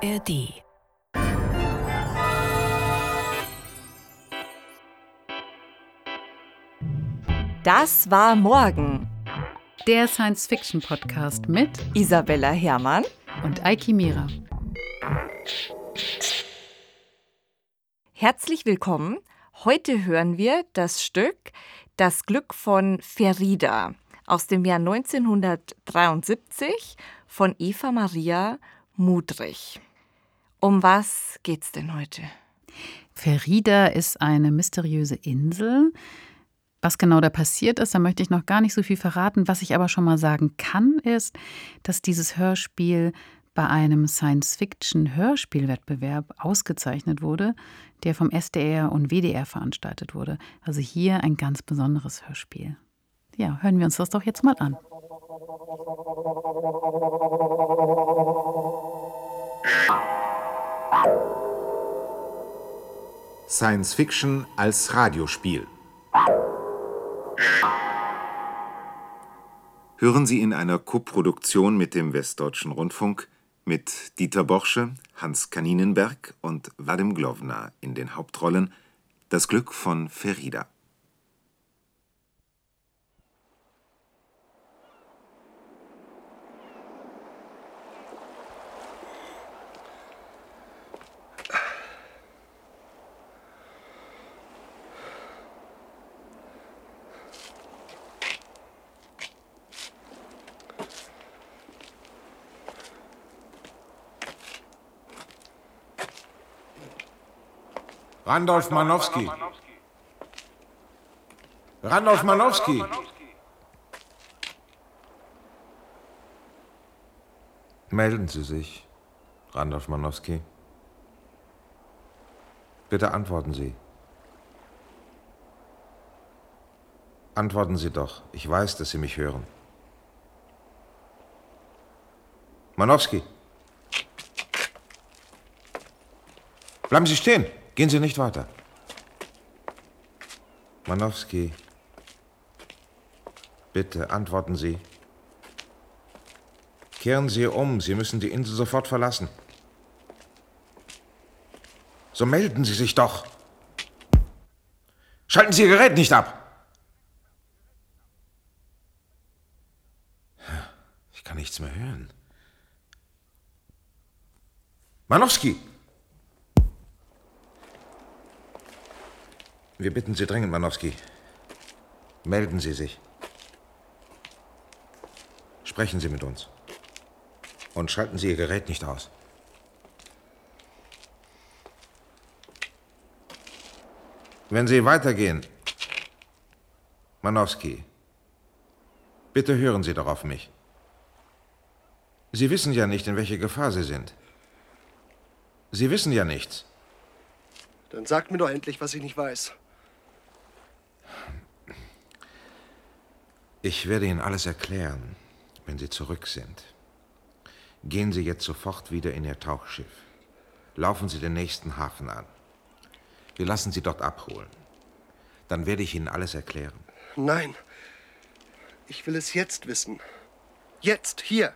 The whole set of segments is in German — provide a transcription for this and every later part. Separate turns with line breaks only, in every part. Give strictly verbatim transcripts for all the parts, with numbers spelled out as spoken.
R D.
Das war morgen.
Der Science-Fiction-Podcast mit
Isabella Herrmann
und Eiki Mira.
Herzlich willkommen. Heute hören wir das Stück Das Glück von Ferida aus dem Jahr neunzehnhundertdreiundsiebzig von Eva Maria Mudrich. Um was geht's denn heute?
Ferida ist eine mysteriöse Insel. Was genau da passiert ist, da möchte ich noch gar nicht so viel verraten. Was ich aber schon mal sagen kann, ist, dass dieses Hörspiel bei einem Science-Fiction-Hörspielwettbewerb ausgezeichnet wurde, der vom S D R und W D R veranstaltet wurde. Also hier ein ganz besonderes Hörspiel. Ja, hören wir uns das doch jetzt mal an.
Science-Fiction als Radiospiel. Hören Sie in einer Koproduktion mit dem Westdeutschen Rundfunk mit Dieter Borsche, Hans Kaninenberg und Vadim Glovna in den Hauptrollen Das Glück von Ferida.
Randolph Manowski. Randolph Manowski. Melden Sie sich, Randolph Manowski. Bitte antworten Sie. Antworten Sie doch. Ich weiß, dass Sie mich hören. Manowski. Bleiben Sie stehen. Gehen Sie nicht weiter. Manowski, bitte antworten Sie. Kehren Sie um, Sie müssen die Insel sofort verlassen. So melden Sie sich doch. Schalten Sie Ihr Gerät nicht ab. Ich kann nichts mehr hören. Manowski! Wir bitten Sie dringend, Manowski. Melden Sie sich. Sprechen Sie mit uns. Und schalten Sie Ihr Gerät nicht aus. Wenn Sie weitergehen, Manowski, bitte hören Sie doch auf mich. Sie wissen ja nicht, in welcher Gefahr Sie sind. Sie wissen ja nichts.
Dann sagt mir doch endlich, was ich nicht weiß.
Ich werde Ihnen alles erklären, wenn Sie zurück sind. Gehen Sie jetzt sofort wieder in Ihr Tauchschiff. Laufen Sie den nächsten Hafen an. Wir lassen Sie dort abholen. Dann werde ich Ihnen alles erklären.
Nein. Ich will es jetzt wissen. Jetzt, hier.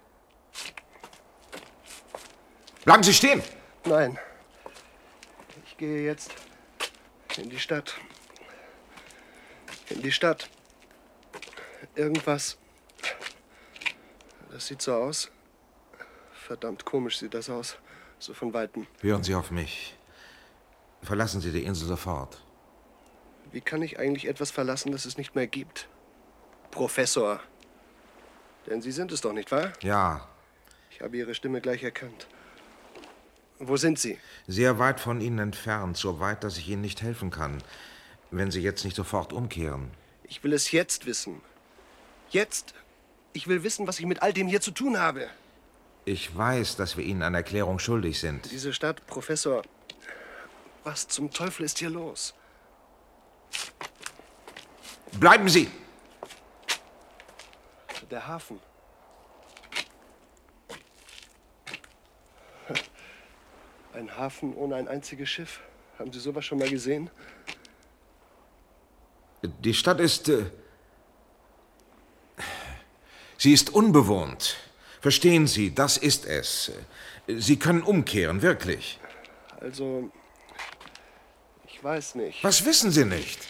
Bleiben Sie stehen!
Nein. Ich gehe jetzt in die Stadt. In die Stadt. Irgendwas. Das sieht so aus. Verdammt komisch sieht das aus. So von Weitem.
Hören Sie auf mich. Verlassen Sie die Insel sofort.
Wie kann ich eigentlich etwas verlassen, das es nicht mehr gibt? Professor. Denn Sie sind es doch, nicht wahr?
Ja.
Ich habe Ihre Stimme gleich erkannt. Wo sind Sie?
Sehr weit von Ihnen entfernt. So weit, dass ich Ihnen nicht helfen kann. Wenn Sie jetzt nicht sofort umkehren.
Ich will es jetzt wissen. Jetzt. Ich will wissen, was ich mit all dem hier zu tun habe.
Ich weiß, dass wir Ihnen eine Erklärung schuldig sind.
Diese Stadt, Professor. Was zum Teufel ist hier los?
Bleiben Sie!
Der Hafen. Ein Hafen ohne ein einziges Schiff. Haben Sie sowas schon mal gesehen?
Die Stadt ist... Äh, sie ist unbewohnt. Verstehen Sie, das ist es. Sie können umkehren, wirklich.
Also, ich weiß nicht.
Was wissen Sie nicht?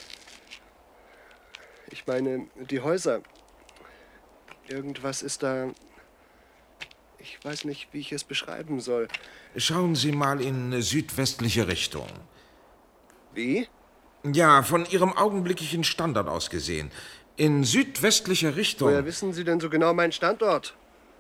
Ich meine, die Häuser. Irgendwas ist da. Ich weiß nicht, wie ich es beschreiben soll.
Schauen Sie mal in südwestliche Richtung.
Wie?
Ja, von Ihrem augenblicklichen Standort aus gesehen. In südwestlicher Richtung.
Woher wissen Sie denn so genau meinen Standort?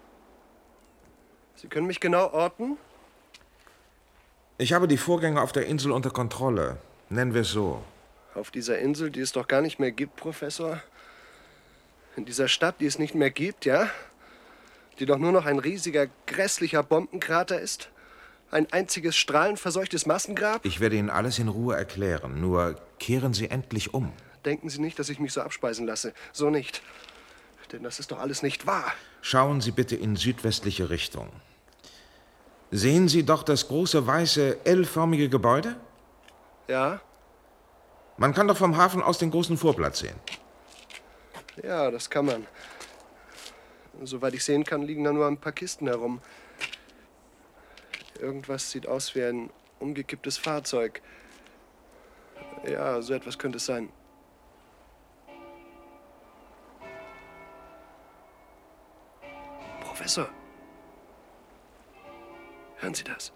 Sie können mich genau orten?
Ich habe die Vorgänge auf der Insel unter Kontrolle. Nennen wir es so.
Auf dieser Insel, die es doch gar nicht mehr gibt, Professor? In dieser Stadt, die es nicht mehr gibt, ja? Die doch nur noch ein riesiger, grässlicher Bombenkrater ist? Ein einziges strahlenverseuchtes Massengrab?
Ich werde Ihnen alles in Ruhe erklären. Nur kehren Sie endlich um.
Denken Sie nicht, dass ich mich so abspeisen lasse. So nicht. Denn das ist doch alles nicht wahr.
Schauen Sie bitte in südwestliche Richtung. Sehen Sie doch das große, weiße, L-förmige Gebäude?
Ja?
Man kann doch vom Hafen aus den großen Vorplatz sehen.
Ja, das kann man. Soweit ich sehen kann, liegen da nur ein paar Kisten herum. Irgendwas sieht aus wie ein umgekipptes Fahrzeug. Ja, so etwas könnte es sein. Professor, hören Sie das?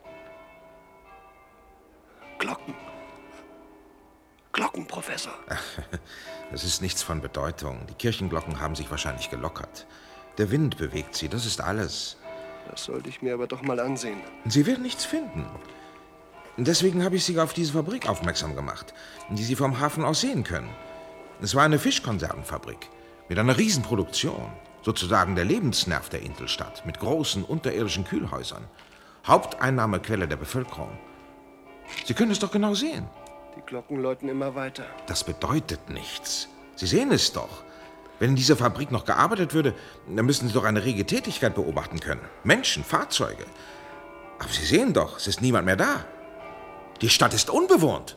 Glocken. Glocken, Professor.
Das ist nichts von Bedeutung. Die Kirchenglocken haben sich wahrscheinlich gelockert. Der Wind bewegt sie, das ist alles.
Das sollte ich mir aber doch mal ansehen.
Sie werden nichts finden. Deswegen habe ich Sie auf diese Fabrik aufmerksam gemacht, die Sie vom Hafen aus sehen können. Es war eine Fischkonservenfabrik mit einer Riesenproduktion. Sozusagen der Lebensnerv der Inselstadt mit großen unterirdischen Kühlhäusern. Haupteinnahmequelle der Bevölkerung. Sie können es doch genau sehen.
Die Glocken läuten immer weiter.
Das bedeutet nichts. Sie sehen es doch. Wenn in dieser Fabrik noch gearbeitet würde, dann müssten Sie doch eine rege Tätigkeit beobachten können. Menschen, Fahrzeuge. Aber Sie sehen doch, es ist niemand mehr da. Die Stadt ist unbewohnt.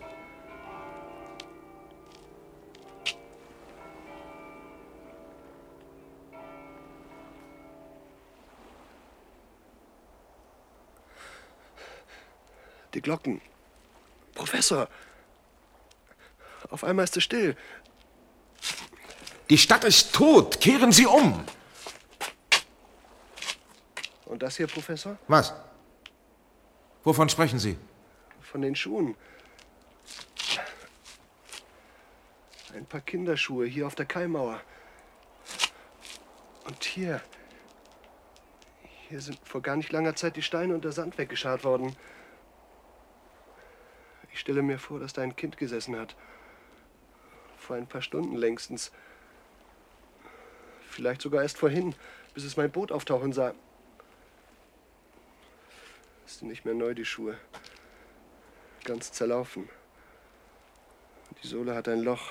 Die Glocken. Professor. Auf einmal ist es still.
Die Stadt ist tot. Kehren Sie um.
Und das hier, Professor?
Was? Wovon sprechen Sie?
Von den Schuhen. Ein paar Kinderschuhe hier auf der Kaimauer. Und hier. Hier sind vor gar nicht langer Zeit die Steine und der Sand weggescharrt worden. Ich stelle mir vor, dass da ein Kind gesessen hat. Vor ein paar Stunden längstens. Vielleicht sogar erst vorhin, bis es mein Boot auftauchen sah. Es sind nicht mehr neu, die Schuhe. Ganz zerlaufen. Die Sohle hat ein Loch.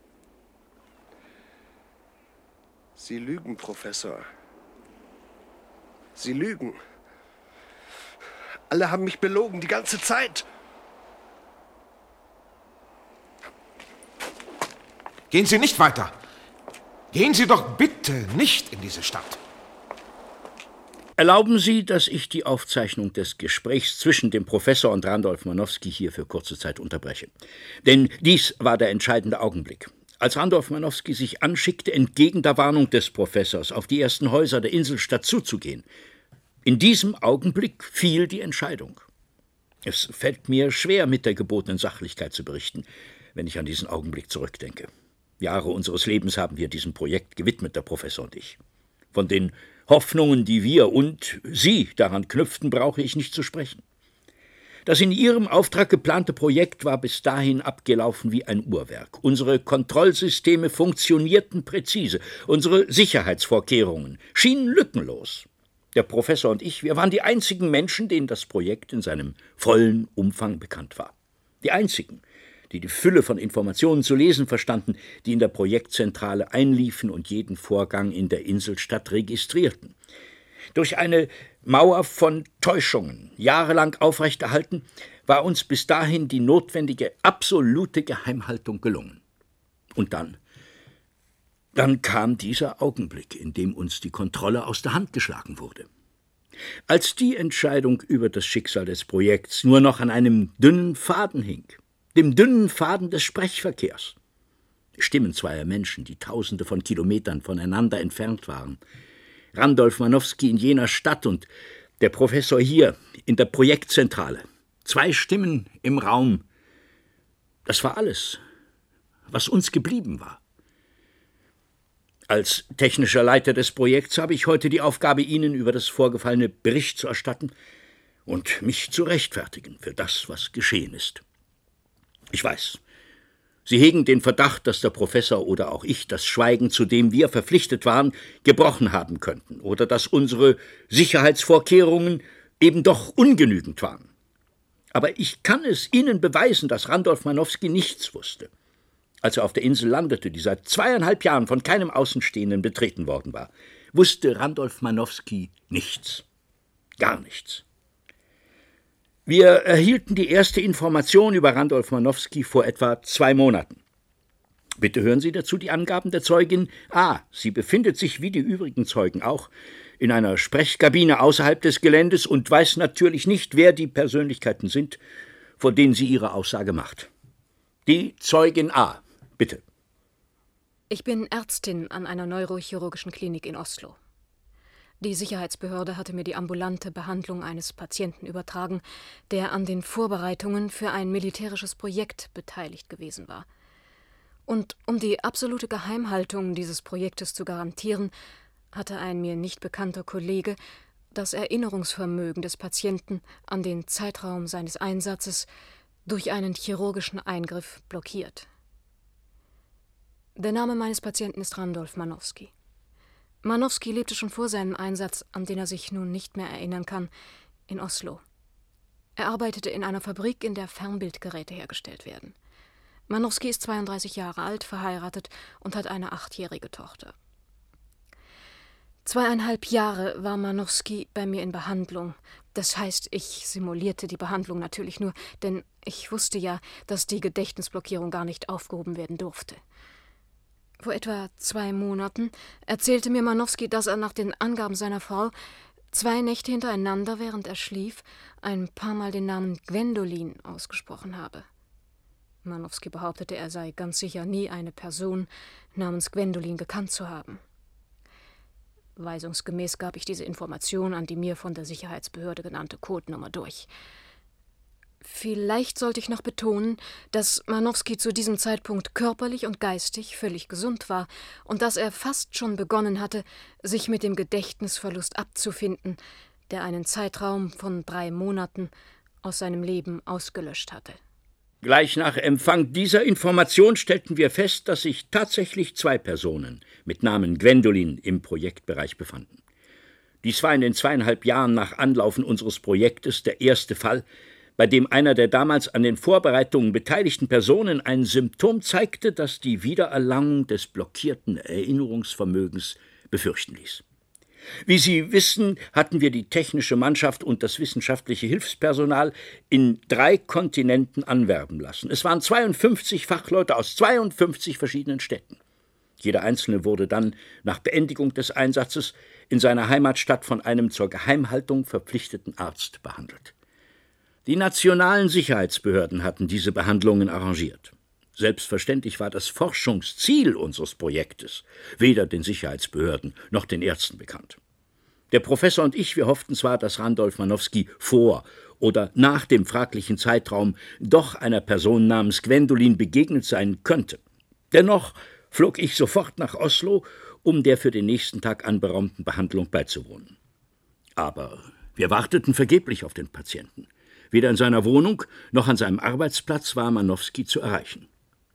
Sie lügen, Professor. Sie lügen. Alle haben mich belogen, die ganze Zeit.
Gehen Sie nicht weiter. Gehen Sie doch bitte nicht in diese Stadt.
Erlauben Sie, dass ich die Aufzeichnung des Gesprächs zwischen dem Professor und Randolph Manowski hier für kurze Zeit unterbreche. Denn dies war der entscheidende Augenblick. Als Randolph Manowski sich anschickte, entgegen der Warnung des Professors auf die ersten Häuser der Inselstadt zuzugehen. In diesem Augenblick fiel die Entscheidung. Es fällt mir schwer, mit der gebotenen Sachlichkeit zu berichten, wenn ich an diesen Augenblick zurückdenke. Jahre unseres Lebens haben wir diesem Projekt gewidmet, der Professor und ich. Von den Hoffnungen, die wir und Sie daran knüpften, brauche ich nicht zu sprechen. Das in Ihrem Auftrag geplante Projekt war bis dahin abgelaufen wie ein Uhrwerk. Unsere Kontrollsysteme funktionierten präzise. Unsere Sicherheitsvorkehrungen schienen lückenlos. Der Professor und ich, wir waren die einzigen Menschen, denen das Projekt in seinem vollen Umfang bekannt war. Die einzigen, die die Fülle von Informationen zu lesen verstanden, die in der Projektzentrale einliefen und jeden Vorgang in der Inselstadt registrierten. Durch eine Mauer von Täuschungen, jahrelang aufrechterhalten, war uns bis dahin die notwendige absolute Geheimhaltung gelungen. Und dann, dann kam dieser Augenblick, in dem uns die Kontrolle aus der Hand geschlagen wurde. Als die Entscheidung über das Schicksal des Projekts nur noch an einem dünnen Faden hing, dem dünnen Faden des Sprechverkehrs, Stimmen zweier Menschen, die Tausende von Kilometern voneinander entfernt waren, Randolph Manowski in jener Stadt und der Professor hier in der Projektzentrale, zwei Stimmen im Raum, das war alles, was uns geblieben war. Als technischer Leiter des Projekts habe ich heute die Aufgabe, Ihnen über das Vorgefallene Bericht zu erstatten und mich zu rechtfertigen für das, was geschehen ist. Ich weiß, Sie hegen den Verdacht, dass der Professor oder auch ich das Schweigen, zu dem wir verpflichtet waren, gebrochen haben könnten oder dass unsere Sicherheitsvorkehrungen eben doch ungenügend waren. Aber ich kann es Ihnen beweisen, dass Randolph Manowski nichts wusste. Als er auf der Insel landete, die seit zweieinhalb Jahren von keinem Außenstehenden betreten worden war, wusste Randolph Manowski nichts. Gar nichts. Wir erhielten die erste Information über Randolph Manowski vor etwa zwei Monaten. Bitte hören Sie dazu die Angaben der Zeugin A. Sie befindet sich, wie die übrigen Zeugen auch, in einer Sprechkabine außerhalb des Geländes und weiß natürlich nicht, wer die Persönlichkeiten sind, vor denen sie ihre Aussage macht. Die Zeugin A. Bitte.
Ich bin Ärztin an einer neurochirurgischen Klinik in Oslo. Die Sicherheitsbehörde hatte mir die ambulante Behandlung eines Patienten übertragen, der an den Vorbereitungen für ein militärisches Projekt beteiligt gewesen war. Und um die absolute Geheimhaltung dieses Projektes zu garantieren, hatte ein mir nicht bekannter Kollege das Erinnerungsvermögen des Patienten an den Zeitraum seines Einsatzes durch einen chirurgischen Eingriff blockiert. Der Name meines Patienten ist Randolph Manowski. Manowski lebte schon vor seinem Einsatz, an den er sich nun nicht mehr erinnern kann, in Oslo. Er arbeitete in einer Fabrik, in der Fernbildgeräte hergestellt werden. Manowski ist zweiunddreißig Jahre alt, verheiratet und hat eine achtjährige Tochter. Zweieinhalb Jahre war Manowski bei mir in Behandlung. Das heißt, ich simulierte die Behandlung natürlich nur, denn ich wusste ja, dass die Gedächtnisblockierung gar nicht aufgehoben werden durfte. Vor etwa zwei Monaten erzählte mir Manowski, dass er nach den Angaben seiner Frau zwei Nächte hintereinander, während er schlief, ein paar Mal den Namen Gwendolin ausgesprochen habe. Manowski behauptete, er sei ganz sicher nie eine Person namens Gwendolin gekannt zu haben. Weisungsgemäß gab ich diese Information an die mir von der Sicherheitsbehörde genannte Codenummer durch. Vielleicht sollte ich noch betonen, dass Manowski zu diesem Zeitpunkt körperlich und geistig völlig gesund war und dass er fast schon begonnen hatte, sich mit dem Gedächtnisverlust abzufinden, der einen Zeitraum von drei Monaten aus seinem Leben ausgelöscht hatte.
Gleich nach Empfang dieser Information stellten wir fest, dass sich tatsächlich zwei Personen mit Namen Gwendolin im Projektbereich befanden. Dies war in den zweieinhalb Jahren nach Anlaufen unseres Projektes der erste Fall, bei dem einer der damals an den Vorbereitungen beteiligten Personen ein Symptom zeigte, das die Wiedererlangung des blockierten Erinnerungsvermögens befürchten ließ. Wie Sie wissen, hatten wir die technische Mannschaft und das wissenschaftliche Hilfspersonal in drei Kontinenten anwerben lassen. Es waren zweiundfünfzig Fachleute aus zweiundfünfzig verschiedenen Städten. Jeder Einzelne wurde dann nach Beendigung des Einsatzes in seiner Heimatstadt von einem zur Geheimhaltung verpflichteten Arzt behandelt. Die nationalen Sicherheitsbehörden hatten diese Behandlungen arrangiert. Selbstverständlich war das Forschungsziel unseres Projektes weder den Sicherheitsbehörden noch den Ärzten bekannt. Der Professor und ich, wir hofften zwar, dass Randolph Manowski vor oder nach dem fraglichen Zeitraum doch einer Person namens Gwendolin begegnet sein könnte. Dennoch flog ich sofort nach Oslo, um der für den nächsten Tag anberaumten Behandlung beizuwohnen. Aber wir warteten vergeblich auf den Patienten. Weder in seiner Wohnung noch an seinem Arbeitsplatz war Manowski zu erreichen.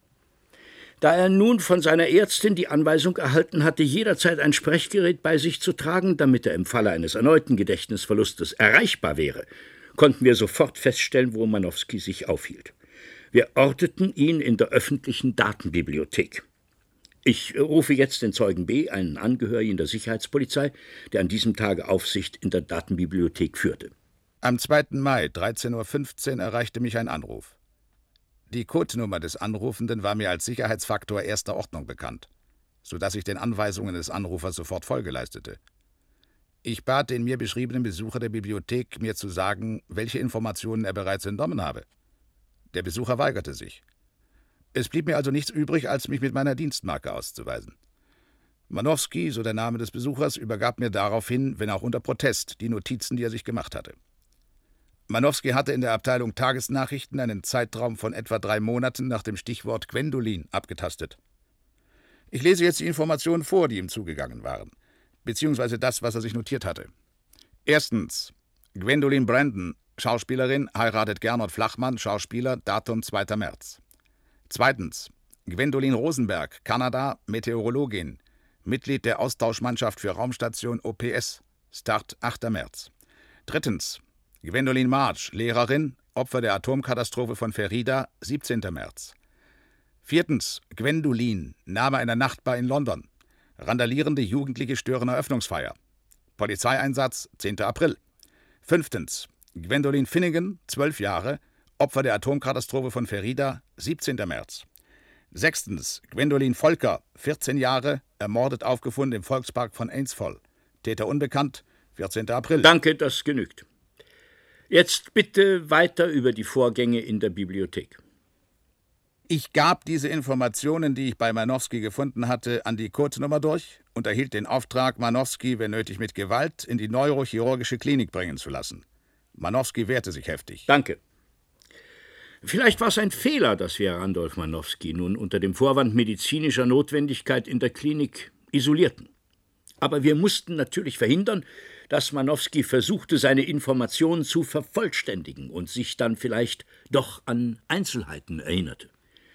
Da er nun von seiner Ärztin die Anweisung erhalten hatte, jederzeit ein Sprechgerät bei sich zu tragen, damit er im Falle eines erneuten Gedächtnisverlustes erreichbar wäre, konnten wir sofort feststellen, wo Manowski sich aufhielt. Wir orteten ihn in der öffentlichen Datenbibliothek. Ich rufe jetzt den Zeugen B., einen Angehörigen der Sicherheitspolizei, der an diesem Tage Aufsicht in der Datenbibliothek führte.
Am zweiten Mai, dreizehn Uhr fünfzehn, erreichte mich ein Anruf. Die Codenummer des Anrufenden war mir als Sicherheitsfaktor erster Ordnung bekannt, sodass ich den Anweisungen des Anrufers sofort Folge leistete. Ich bat den mir beschriebenen Besucher der Bibliothek, mir zu sagen, welche Informationen er bereits entnommen habe. Der Besucher weigerte sich. Es blieb mir also nichts übrig, als mich mit meiner Dienstmarke auszuweisen. Manowski, so der Name des Besuchers, übergab mir daraufhin, wenn auch unter Protest, die Notizen, die er sich gemacht hatte. Manowski hatte in der Abteilung Tagesnachrichten einen Zeitraum von etwa drei Monaten nach dem Stichwort Gwendolin abgetastet. Ich lese jetzt die Informationen vor, die ihm zugegangen waren, beziehungsweise das, was er sich notiert hatte. Erstens. Gwendolin Brandon, Schauspielerin, heiratet Gernot Flachmann, Schauspieler, Datum zweiter März. Zweitens. Gwendolin Rosenberg, Kanada, Meteorologin, Mitglied der Austauschmannschaft für Raumstation O P S, Start achter März. Drittens. Gwendolin March, Lehrerin, Opfer der Atomkatastrophe von Ferrida, siebzehnter März. Viertens. Gwendolin, Name einer Nachtbar in London. Randalierende Jugendliche stören Eröffnungsfeier. Polizeieinsatz, zehnter April. Fünftens. Gwendolin Finnegan, zwölf Jahre, Opfer der Atomkatastrophe von Ferrida, siebzehnter März. Sechstens. Gwendolin Volker, vierzehn Jahre, ermordet aufgefunden im Volkspark von Ainsvoll. Täter unbekannt, vierzehnter April.
Danke, das genügt. Jetzt bitte weiter über die Vorgänge in der Bibliothek.
Ich gab diese Informationen, die ich bei Manowski gefunden hatte, an die Codenummer durch und erhielt den Auftrag, Manowski, wenn nötig mit Gewalt, in die neurochirurgische Klinik bringen zu lassen. Manowski wehrte sich heftig.
Danke. Vielleicht war es ein Fehler, dass wir Randolph Manowski nun unter dem Vorwand medizinischer Notwendigkeit in der Klinik isolierten. Aber wir mussten natürlich verhindern, dass Manowski versuchte, seine Informationen zu vervollständigen und sich dann vielleicht doch an Einzelheiten erinnerte.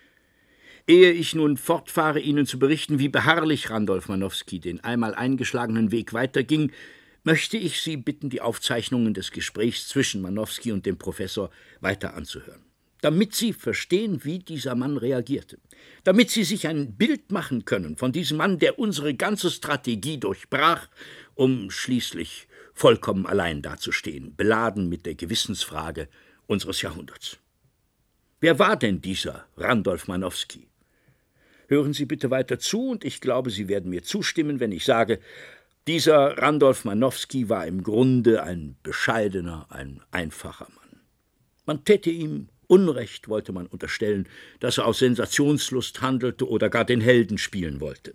Ehe ich nun fortfahre, Ihnen zu berichten, wie beharrlich Randolph Manowski den einmal eingeschlagenen Weg weiterging, möchte ich Sie bitten, die Aufzeichnungen des Gesprächs zwischen Manowski und dem Professor weiter anzuhören, damit Sie verstehen, wie dieser Mann reagierte, damit Sie sich ein Bild machen können von diesem Mann, der unsere ganze Strategie durchbrach, um schließlich vollkommen allein dazustehen, beladen mit der Gewissensfrage unseres Jahrhunderts. Wer war denn dieser Randolph Manowski? Hören Sie bitte weiter zu, und ich glaube, Sie werden mir zustimmen, wenn ich sage, dieser Randolph Manowski war im Grunde ein bescheidener, ein einfacher Mann. Man täte ihm Unrecht, wollte man unterstellen, dass er aus Sensationslust handelte oder gar den Helden spielen wollte.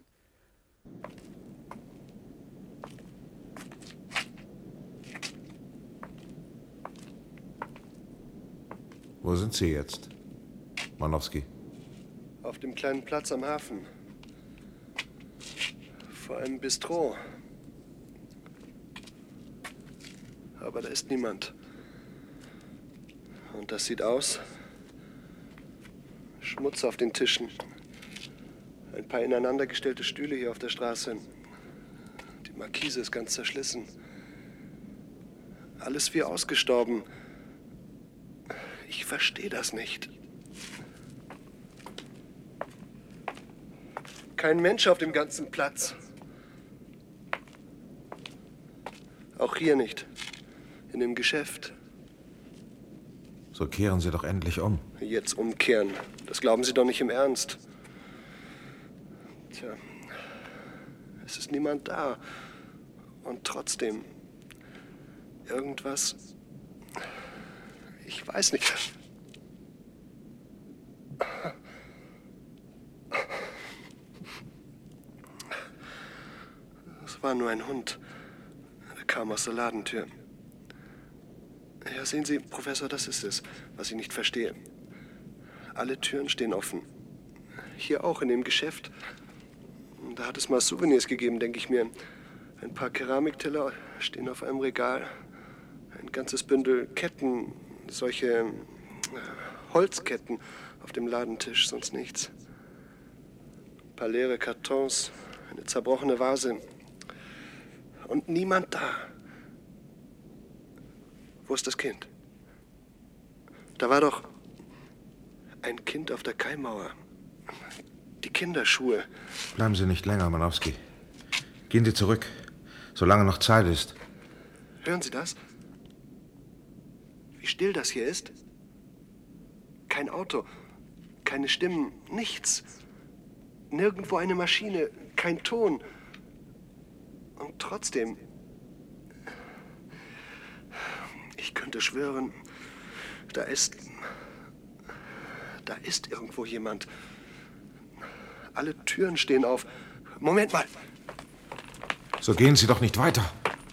Wo sind Sie jetzt, Manowski?
Auf dem kleinen Platz am Hafen. Vor einem Bistro. Aber da ist niemand. Und das sieht aus. Schmutz auf den Tischen. Ein paar ineinandergestellte Stühle hier auf der Straße. Die Markise ist ganz zerschlissen. Alles wie ausgestorben. Ich verstehe das nicht. Kein Mensch auf dem ganzen Platz. Auch hier nicht. In dem Geschäft.
So kehren Sie doch endlich um.
Jetzt umkehren. Das glauben Sie doch nicht im Ernst. Tja, es ist niemand da. Und trotzdem, irgendwas, ich weiß nicht. Es war nur ein Hund. Er kam aus der Ladentür. Ja, sehen Sie, Professor, das ist es, was ich nicht verstehe. Alle Türen stehen offen. Hier auch, in dem Geschäft. Da hat es mal Souvenirs gegeben, denke ich mir. Ein paar Keramikteller stehen auf einem Regal. Ein ganzes Bündel Ketten, solche äh, Holzketten auf dem Ladentisch, sonst nichts. Ein paar leere Kartons, eine zerbrochene Vase. Und niemand da. Wo ist das Kind? Da war doch ein Kind auf der Kaimauer. Die Kinderschuhe.
Bleiben Sie nicht länger, Manowski. Gehen Sie zurück, solange noch Zeit ist.
Hören Sie das? Wie still das hier ist. Kein Auto, keine Stimmen, nichts. Nirgendwo eine Maschine, kein Ton. Und trotzdem, könnte schwören, da ist... Da ist irgendwo jemand. Alle Türen stehen auf. Moment mal.
So gehen Sie doch nicht weiter.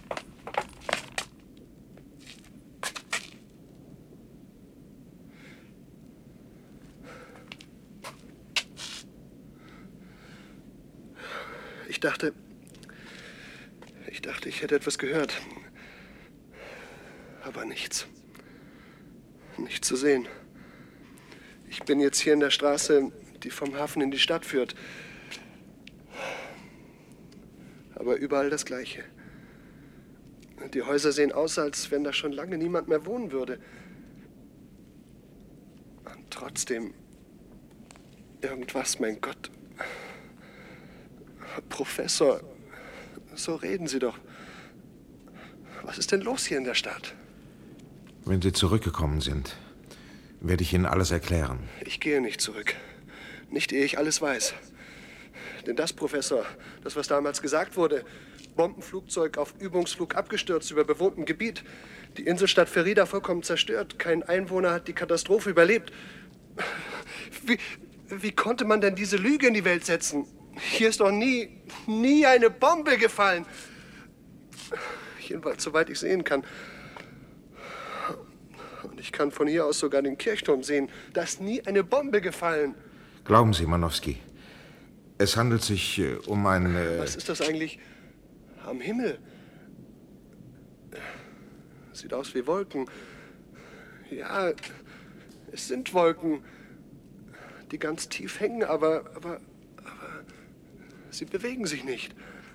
Ich dachte... Ich dachte, ich hätte etwas gehört. Aber nichts. Nichts zu sehen. Ich bin jetzt hier in der Straße, die vom Hafen in die Stadt führt. Aber überall das Gleiche. Die Häuser sehen aus, als wenn da schon lange niemand mehr wohnen würde. Und trotzdem... Irgendwas, mein Gott. Professor, so reden Sie doch. Was ist denn los hier in der Stadt?
Wenn Sie zurückgekommen sind, werde ich Ihnen alles erklären.
Ich gehe nicht zurück. Nicht, ehe ich alles weiß. Denn das, Professor, das, was damals gesagt wurde, Bombenflugzeug auf Übungsflug abgestürzt über bewohntem Gebiet, die Inselstadt Ferida vollkommen zerstört, kein Einwohner hat die Katastrophe überlebt. Wie, wie konnte man denn diese Lüge in die Welt setzen? Hier ist doch nie, nie eine Bombe gefallen. Jedenfalls, soweit ich sehen kann. Und ich kann von hier aus sogar den Kirchturm sehen. Da ist nie eine Bombe gefallen.
Glauben Sie, Manowski, es handelt sich äh, um ein... Äh
Was ist das eigentlich am Himmel? Sieht aus wie Wolken. Ja, es sind Wolken, die ganz tief hängen, aber, aber, aber sie bewegen sich nicht.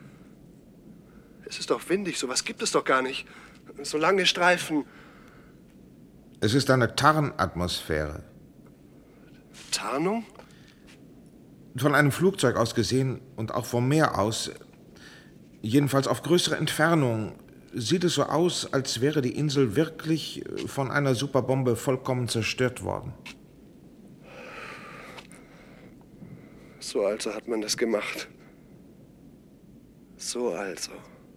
Es ist doch windig, sowas gibt es doch gar nicht. So lange Streifen.
Es ist eine Tarnatmosphäre.
Tarnung?
Von einem Flugzeug aus gesehen und auch vom Meer aus, jedenfalls auf größere Entfernung, sieht es so aus, als wäre die Insel wirklich von einer Superbombe vollkommen zerstört worden.
So also hat man das gemacht. So also.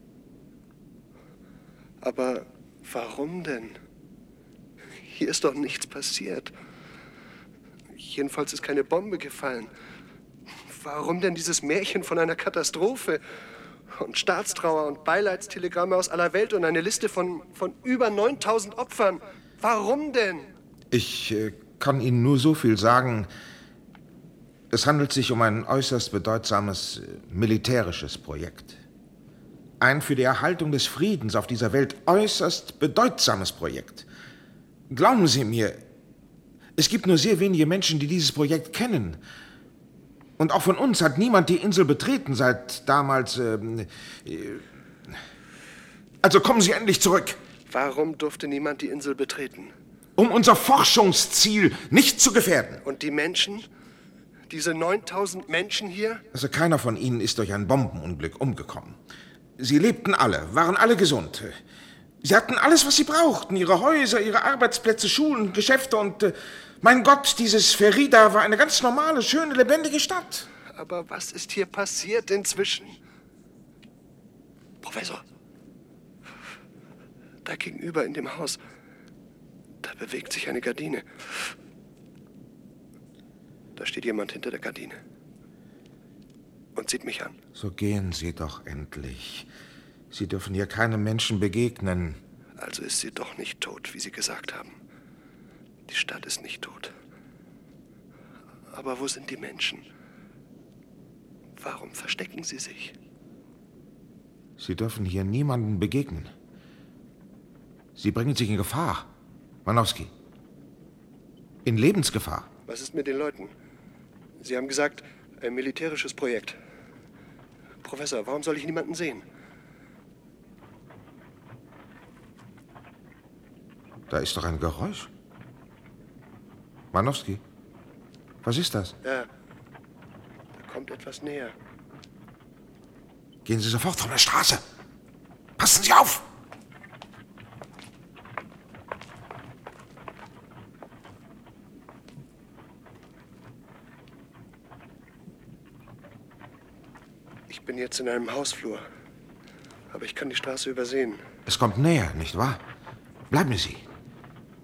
Aber warum denn? Hier ist doch nichts passiert. Jedenfalls ist keine Bombe gefallen. Warum denn dieses Märchen von einer Katastrophe? Und Staatstrauer und Beileidstelegramme aus aller Welt und eine Liste von, von über neuntausend Opfern. Warum denn?
Ich äh, kann Ihnen nur so viel sagen. Es handelt sich um ein äußerst bedeutsames äh, militärisches Projekt. Ein für die Erhaltung des Friedens auf dieser Welt äußerst bedeutsames Projekt. Glauben Sie mir, es gibt nur sehr wenige Menschen, die dieses Projekt kennen. Und auch von uns hat niemand die Insel betreten seit damals... Ähm, äh, also kommen Sie endlich zurück.
Warum durfte niemand die Insel betreten?
Um unser Forschungsziel nicht zu gefährden.
Und die Menschen? Diese neuntausend Menschen hier?
Also keiner von ihnen ist durch ein Bombenunglück umgekommen. Sie lebten alle, waren alle gesund. Sie hatten alles, was sie brauchten. Ihre Häuser, ihre Arbeitsplätze, Schulen, Geschäfte und... Äh, mein Gott, dieses Ferida war eine ganz normale, schöne, lebendige Stadt.
Aber was ist hier passiert inzwischen? Professor, da gegenüber in dem Haus, da bewegt sich eine Gardine. Da steht jemand hinter der Gardine und sieht mich an.
So gehen Sie doch endlich. Sie dürfen hier keinem Menschen begegnen.
Also ist sie doch nicht tot, wie Sie gesagt haben. Die Stadt ist nicht tot. Aber wo sind die Menschen? Warum verstecken sie sich?
Sie dürfen hier niemandem begegnen. Sie bringen sich in Gefahr. Manowski. In Lebensgefahr.
Was ist mit den Leuten? Sie haben gesagt, ein militärisches Projekt. Professor, warum soll ich niemanden sehen?
Da ist doch ein Geräusch. Manowski, was ist das?
Ja, da kommt etwas näher.
Gehen Sie sofort von der Straße. Passen Sie auf!
Ich bin jetzt in einem Hausflur, aber ich kann die Straße übersehen.
Es kommt näher, nicht wahr? Bleiben Sie.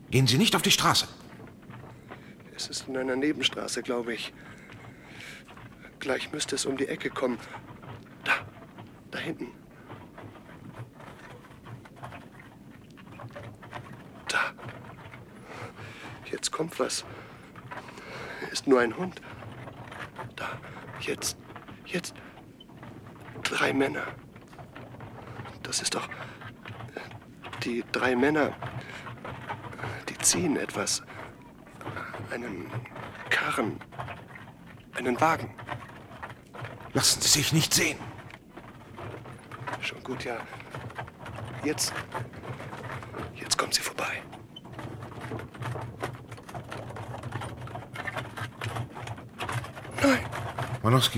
Gehen Sie nicht auf die Straße.
Es ist in einer Nebenstraße, glaube ich. Gleich müsste es um die Ecke kommen. Da, da hinten. Da. Jetzt kommt was. Ist nur ein Hund. Da, jetzt, jetzt. Drei Männer. Das ist doch... Die drei Männer, die ziehen etwas. Einen Karren. Einen Wagen.
Lassen Sie sich nicht sehen.
Schon gut, ja. Jetzt. Jetzt kommt sie vorbei. Nein.
Manowski.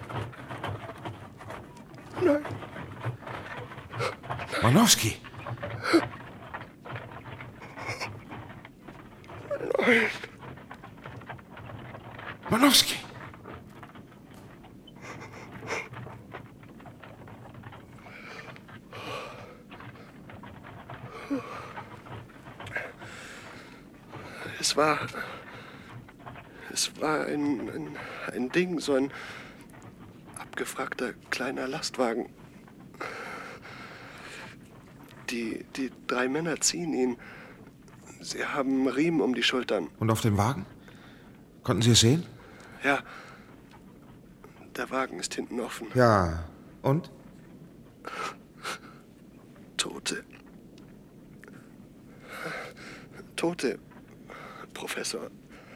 Nein.
Manowski.
Nein.
Manowski.
Es war... Es war ein, ein, ein Ding, so ein abgewrackter kleiner Lastwagen. Die, die drei Männer ziehen ihn. Sie haben Riemen um die Schultern.
Und auf dem Wagen? Konnten Sie es sehen?
Ja. Der Wagen ist hinten offen.
Ja. Und?
Tote. Tote, Professor.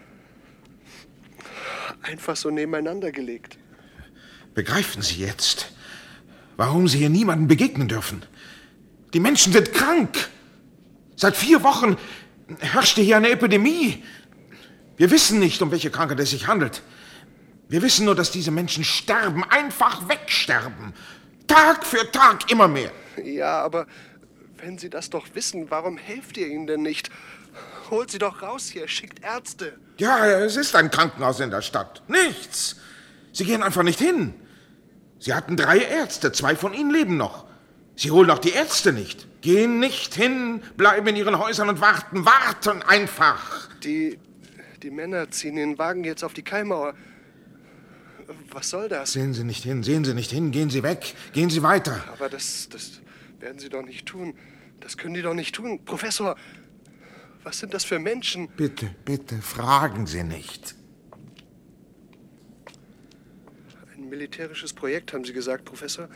Einfach so nebeneinander gelegt.
Begreifen Sie jetzt, warum Sie hier niemandem begegnen dürfen? Die Menschen sind krank. Seit vier Wochen herrschte hier eine Epidemie. Wir wissen nicht, um welche Krankheit es sich handelt. Wir wissen nur, dass diese Menschen sterben, einfach wegsterben. Tag für Tag immer mehr.
Ja, aber wenn Sie das doch wissen, warum helft ihr ihnen denn nicht? Holt sie doch raus hier, schickt Ärzte.
Ja, es ist ein Krankenhaus in der Stadt. Nichts. Sie gehen einfach nicht hin. Sie hatten drei Ärzte, zwei von ihnen leben noch. Sie holen auch die Ärzte nicht. Gehen nicht hin, bleiben in ihren Häusern und warten, warten einfach.
Die, die Männer ziehen den Wagen jetzt auf die Kaimauer. Was soll das?
Sehen Sie nicht hin, sehen Sie nicht hin, gehen Sie weg, gehen Sie weiter.
Aber das, das werden Sie doch nicht tun. Das können die doch nicht tun. Professor, was sind das für Menschen?
Bitte, bitte, fragen Sie nicht.
Ein militärisches Projekt, haben Sie gesagt, Professor?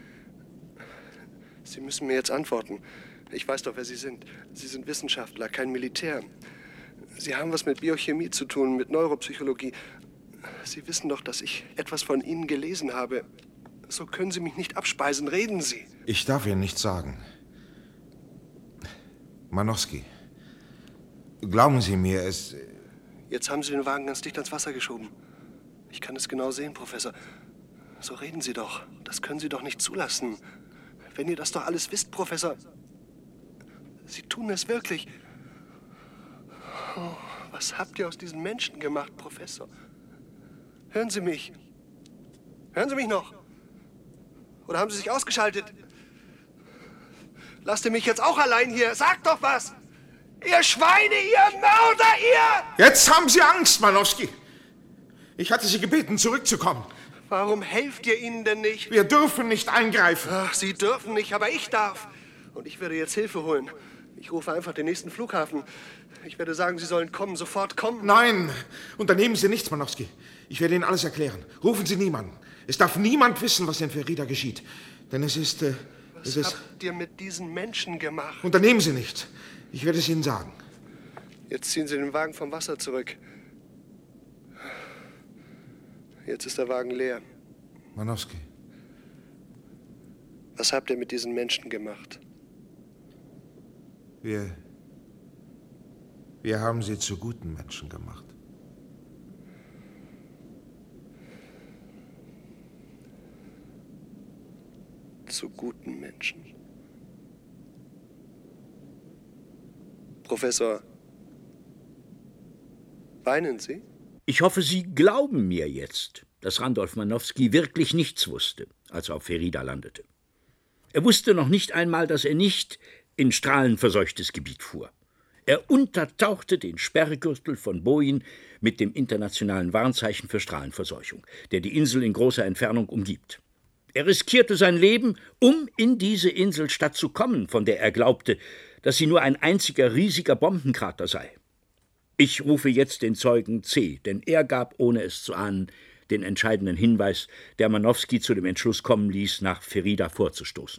Sie müssen mir jetzt antworten. Ich weiß doch, wer Sie sind. Sie sind Wissenschaftler, kein Militär. Sie haben was mit Biochemie zu tun, mit Neuropsychologie. Sie wissen doch, dass ich etwas von Ihnen gelesen habe. So können Sie mich nicht abspeisen. Reden Sie.
Ich darf Ihnen nichts sagen. Manowski, glauben Sie mir, es...
Jetzt haben Sie den Wagen ganz dicht ans Wasser geschoben. Ich kann es genau sehen, Professor. So reden Sie doch. Das können Sie doch nicht zulassen. Wenn ihr das doch alles wisst, Professor. Sie tun es wirklich. Oh, was habt ihr aus diesen Menschen gemacht, Professor? Hören Sie mich. Hören Sie mich noch? Oder haben Sie sich ausgeschaltet? Lasst ihr mich jetzt auch allein hier? Sagt doch was! Ihr Schweine, ihr Mörder, ihr!
Jetzt haben Sie Angst, Manowski. Ich hatte Sie gebeten, zurückzukommen.
Warum helft ihr ihnen denn nicht?
Wir dürfen nicht eingreifen.
Ach, Sie dürfen nicht, aber ich darf. Und ich werde jetzt Hilfe holen. Ich rufe einfach den nächsten Flughafen. Ich werde sagen, Sie sollen kommen, sofort kommen.
Nein, unternehmen Sie nichts, Manowski. Ich werde Ihnen alles erklären. Rufen Sie niemanden. Es darf niemand wissen, was in Ferida geschieht. Denn es ist... Äh,
was
es ist...
habt ihr mit diesen Menschen gemacht?
Unternehmen Sie nichts. Ich werde es Ihnen sagen.
Jetzt ziehen Sie den Wagen vom Wasser zurück. Jetzt ist der Wagen leer.
Manowski.
Was habt ihr mit diesen Menschen gemacht?
Wir... Wir haben sie zu guten Menschen gemacht.
Zu guten Menschen. Professor, weinen Sie?
Ich hoffe, Sie glauben mir jetzt, dass Randolph Manowski wirklich nichts wusste, als er auf Ferida landete. Er wusste noch nicht einmal, dass er nicht in strahlenverseuchtes Gebiet fuhr. Er untertauchte den Sperrgürtel von Boeing mit dem internationalen Warnzeichen für Strahlenverseuchung, der die Insel in großer Entfernung umgibt. Er riskierte sein Leben, um in diese Inselstadt zu kommen, von der er glaubte, dass sie nur ein einziger riesiger Bombenkrater sei. Ich rufe jetzt den Zeugen C., denn er gab, ohne es zu ahnen, den entscheidenden Hinweis, der Manowski zu dem Entschluss kommen ließ, nach Ferida vorzustoßen.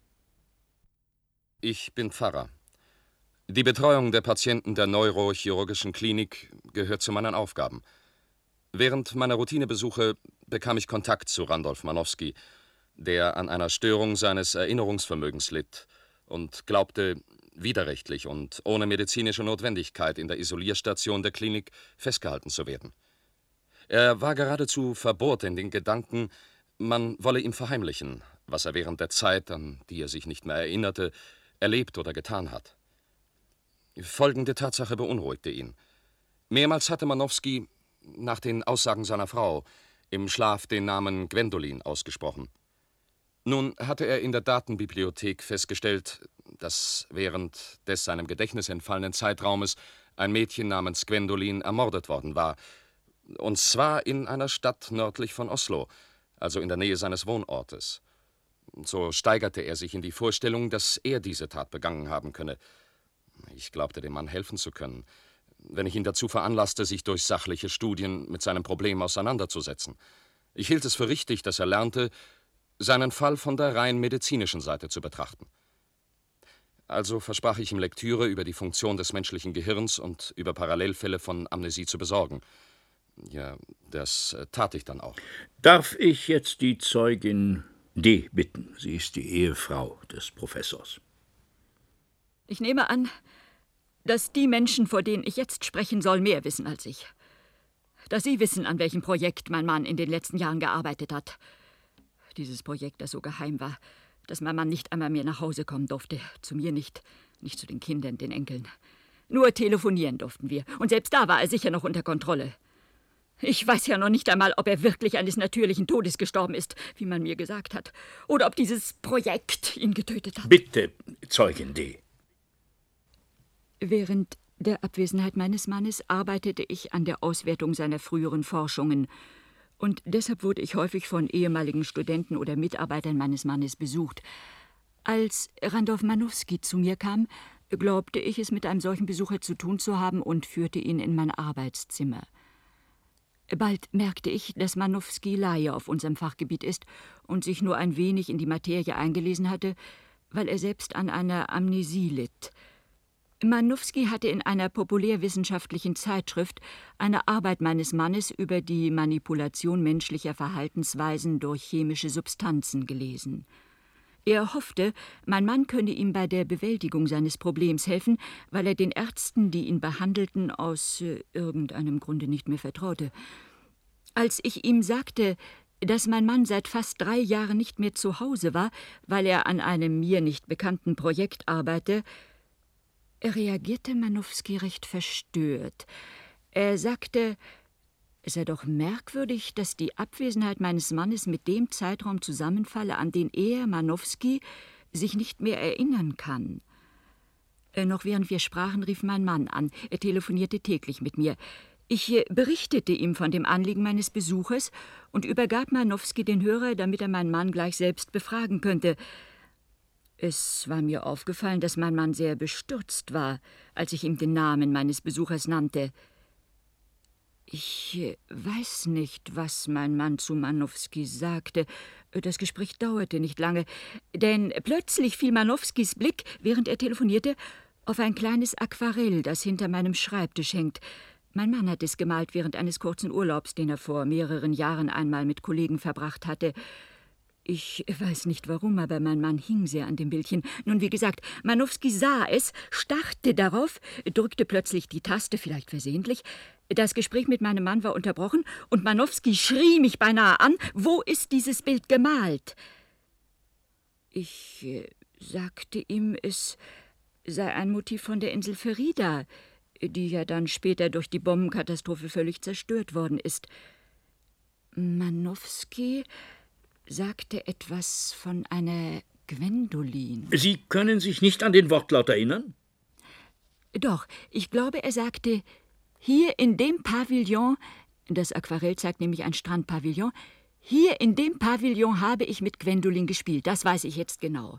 Ich bin Pfarrer. Die Betreuung der Patienten der neurochirurgischen Klinik gehört zu meinen Aufgaben. Während meiner Routinebesuche bekam ich Kontakt zu Randolph Manowski, der an einer Störung seines Erinnerungsvermögens litt und glaubte, widerrechtlich und ohne medizinische Notwendigkeit in der Isolierstation der Klinik festgehalten zu werden. Er war geradezu verbohrt in den Gedanken, man wolle ihm verheimlichen, was er während der Zeit, an die er sich nicht mehr erinnerte, erlebt oder getan hat. Folgende Tatsache beunruhigte ihn. Mehrmals hatte Manowski, nach den Aussagen seiner Frau, im Schlaf den Namen Gwendolin ausgesprochen. Nun hatte er in der Datenbibliothek festgestellt, dass während des seinem Gedächtnis entfallenen Zeitraumes ein Mädchen namens Gwendolin ermordet worden war, und zwar in einer Stadt nördlich von Oslo, also in der Nähe seines Wohnortes. So steigerte er sich in die Vorstellung, dass er diese Tat begangen haben könne. Ich glaubte, dem Mann helfen zu können, wenn ich ihn dazu veranlasste, sich durch sachliche Studien mit seinem Problem auseinanderzusetzen. Ich hielt es für richtig, dass er lernte, seinen Fall von der rein medizinischen Seite zu betrachten. Also versprach ich ihm Lektüre über die Funktion des menschlichen Gehirns und über Parallelfälle von Amnesie zu besorgen. Ja, das äh, tat ich dann auch.
Darf ich jetzt die Zeugin D. bitten? Sie ist die Ehefrau des Professors.
Ich nehme an, dass die Menschen, vor denen ich jetzt sprechen soll, mehr wissen als ich. Dass sie wissen, an welchem Projekt mein Mann in den letzten Jahren gearbeitet hat. Dieses Projekt, das so geheim war, dass mein Mann nicht einmal mehr nach Hause kommen durfte. Zu mir nicht, nicht zu den Kindern, den Enkeln. Nur telefonieren durften wir. Und selbst da war er sicher noch unter Kontrolle. Ich weiß ja noch nicht einmal, ob er wirklich eines natürlichen Todes gestorben ist, wie man mir gesagt hat. Oder ob dieses Projekt ihn getötet hat.
Bitte, Zeugin D.
Während der Abwesenheit meines Mannes arbeitete ich an der Auswertung seiner früheren Forschungen. Und deshalb wurde ich häufig von ehemaligen Studenten oder Mitarbeitern meines Mannes besucht. Als Randolph Manowski zu mir kam, glaubte ich, es mit einem solchen Besucher zu tun zu haben und führte ihn in mein Arbeitszimmer. Bald merkte ich, dass Manowski Laie auf unserem Fachgebiet ist und sich nur ein wenig in die Materie eingelesen hatte, weil er selbst an einer Amnesie litt. Manowski hatte in einer populärwissenschaftlichen Zeitschrift eine Arbeit meines Mannes über die Manipulation menschlicher Verhaltensweisen durch chemische Substanzen gelesen. Er hoffte, mein Mann könne ihm bei der Bewältigung seines Problems helfen, weil er den Ärzten, die ihn behandelten, aus äh, irgendeinem Grunde nicht mehr vertraute. Als ich ihm sagte, dass mein Mann seit fast drei Jahren nicht mehr zu Hause war, weil er an einem mir nicht bekannten Projekt arbeite, reagierte Manowski recht verstört. Er sagte, es sei doch merkwürdig, dass die Abwesenheit meines Mannes mit dem Zeitraum zusammenfalle, an den er, Manowski, sich nicht mehr erinnern kann. Noch während wir sprachen, rief mein Mann an. Er telefonierte täglich mit mir. Ich berichtete ihm von dem Anliegen meines Besuches und übergab Manowski den Hörer, damit er meinen Mann gleich selbst befragen könnte. Es war mir aufgefallen, dass mein Mann sehr bestürzt war, als ich ihm den Namen meines Besuchers nannte. Ich weiß nicht, was mein Mann zu Manowski sagte. Das Gespräch dauerte nicht lange, denn plötzlich fiel Manowskis Blick, während er telefonierte, auf ein kleines Aquarell, das hinter meinem Schreibtisch hängt. Mein Mann hat es gemalt während eines kurzen Urlaubs, den er vor mehreren Jahren einmal mit Kollegen verbracht hatte. Ich weiß nicht warum, aber mein Mann hing sehr an dem Bildchen. Nun, wie gesagt, Manowski sah es, starrte darauf, drückte plötzlich die Taste, vielleicht versehentlich. Das Gespräch mit meinem Mann war unterbrochen und Manowski schrie mich beinahe an, wo ist dieses Bild gemalt? Ich äh, sagte ihm, es sei ein Motiv von der Insel Ferida, die ja dann später durch die Bombenkatastrophe völlig zerstört worden ist. Manowski sagte etwas von einer Gwendolin.
Sie können sich nicht an den Wortlaut erinnern?
Doch, ich glaube, er sagte, hier in dem Pavillon, das Aquarell zeigt nämlich ein Strandpavillon, hier in dem Pavillon habe ich mit Gwendolin gespielt, das weiß ich jetzt genau.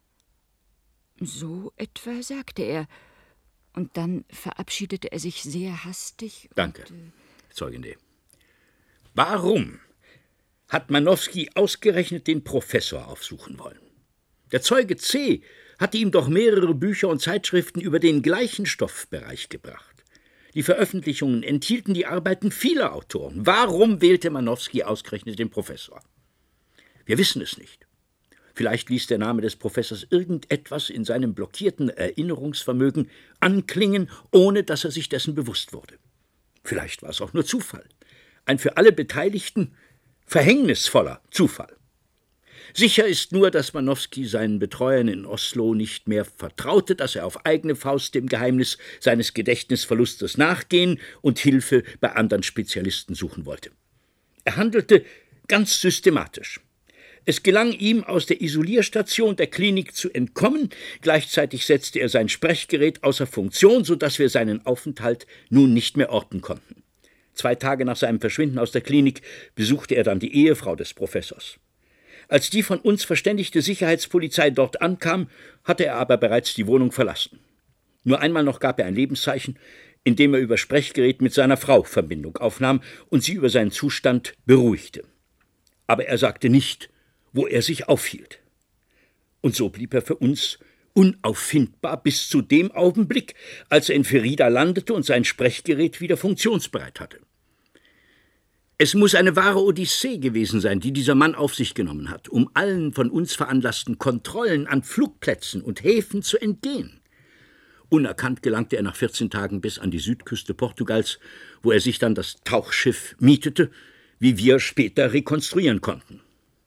So etwa sagte er. Und dann verabschiedete er sich sehr hastig.
Danke,
und, äh,
Zeugin D. Warum hat Manowski ausgerechnet den Professor aufsuchen wollen? Der Zeuge C. hatte ihm doch mehrere Bücher und Zeitschriften über den gleichen Stoffbereich gebracht. Die Veröffentlichungen enthielten die Arbeiten vieler Autoren. Warum wählte Manowski ausgerechnet den Professor? Wir wissen es nicht. Vielleicht ließ der Name des Professors irgendetwas in seinem blockierten Erinnerungsvermögen anklingen, ohne dass er sich dessen bewusst wurde. Vielleicht war es auch nur Zufall. Ein für alle Beteiligten verhängnisvoller Zufall. Sicher ist nur, dass Manowski seinen Betreuern in Oslo nicht mehr vertraute, dass er auf eigene Faust dem Geheimnis seines Gedächtnisverlustes nachgehen und Hilfe bei anderen Spezialisten suchen wollte. Er handelte ganz systematisch. Es gelang ihm, aus der Isolierstation der Klinik zu entkommen. Gleichzeitig setzte er sein Sprechgerät außer Funktion, sodass wir seinen Aufenthalt nun nicht mehr orten konnten. Zwei Tage nach seinem Verschwinden aus der Klinik besuchte er dann die Ehefrau des Professors. Als die von uns verständigte Sicherheitspolizei dort ankam, hatte er aber bereits die Wohnung verlassen. Nur einmal noch gab er ein Lebenszeichen, indem er über Sprechgerät mit seiner Frau Verbindung aufnahm und sie über seinen Zustand beruhigte. Aber er sagte nicht, wo er sich aufhielt. Und so blieb er für uns unauffindbar bis zu dem Augenblick, als er in Ferida landete und sein Sprechgerät wieder funktionsbereit hatte. Es muss eine wahre Odyssee gewesen sein, die dieser Mann auf sich genommen hat, um allen von uns veranlassten Kontrollen an Flugplätzen und Häfen zu entgehen. Unerkannt gelangte er nach vierzehn Tagen bis an die Südküste Portugals, wo er sich dann das Tauchschiff mietete, wie wir später rekonstruieren konnten.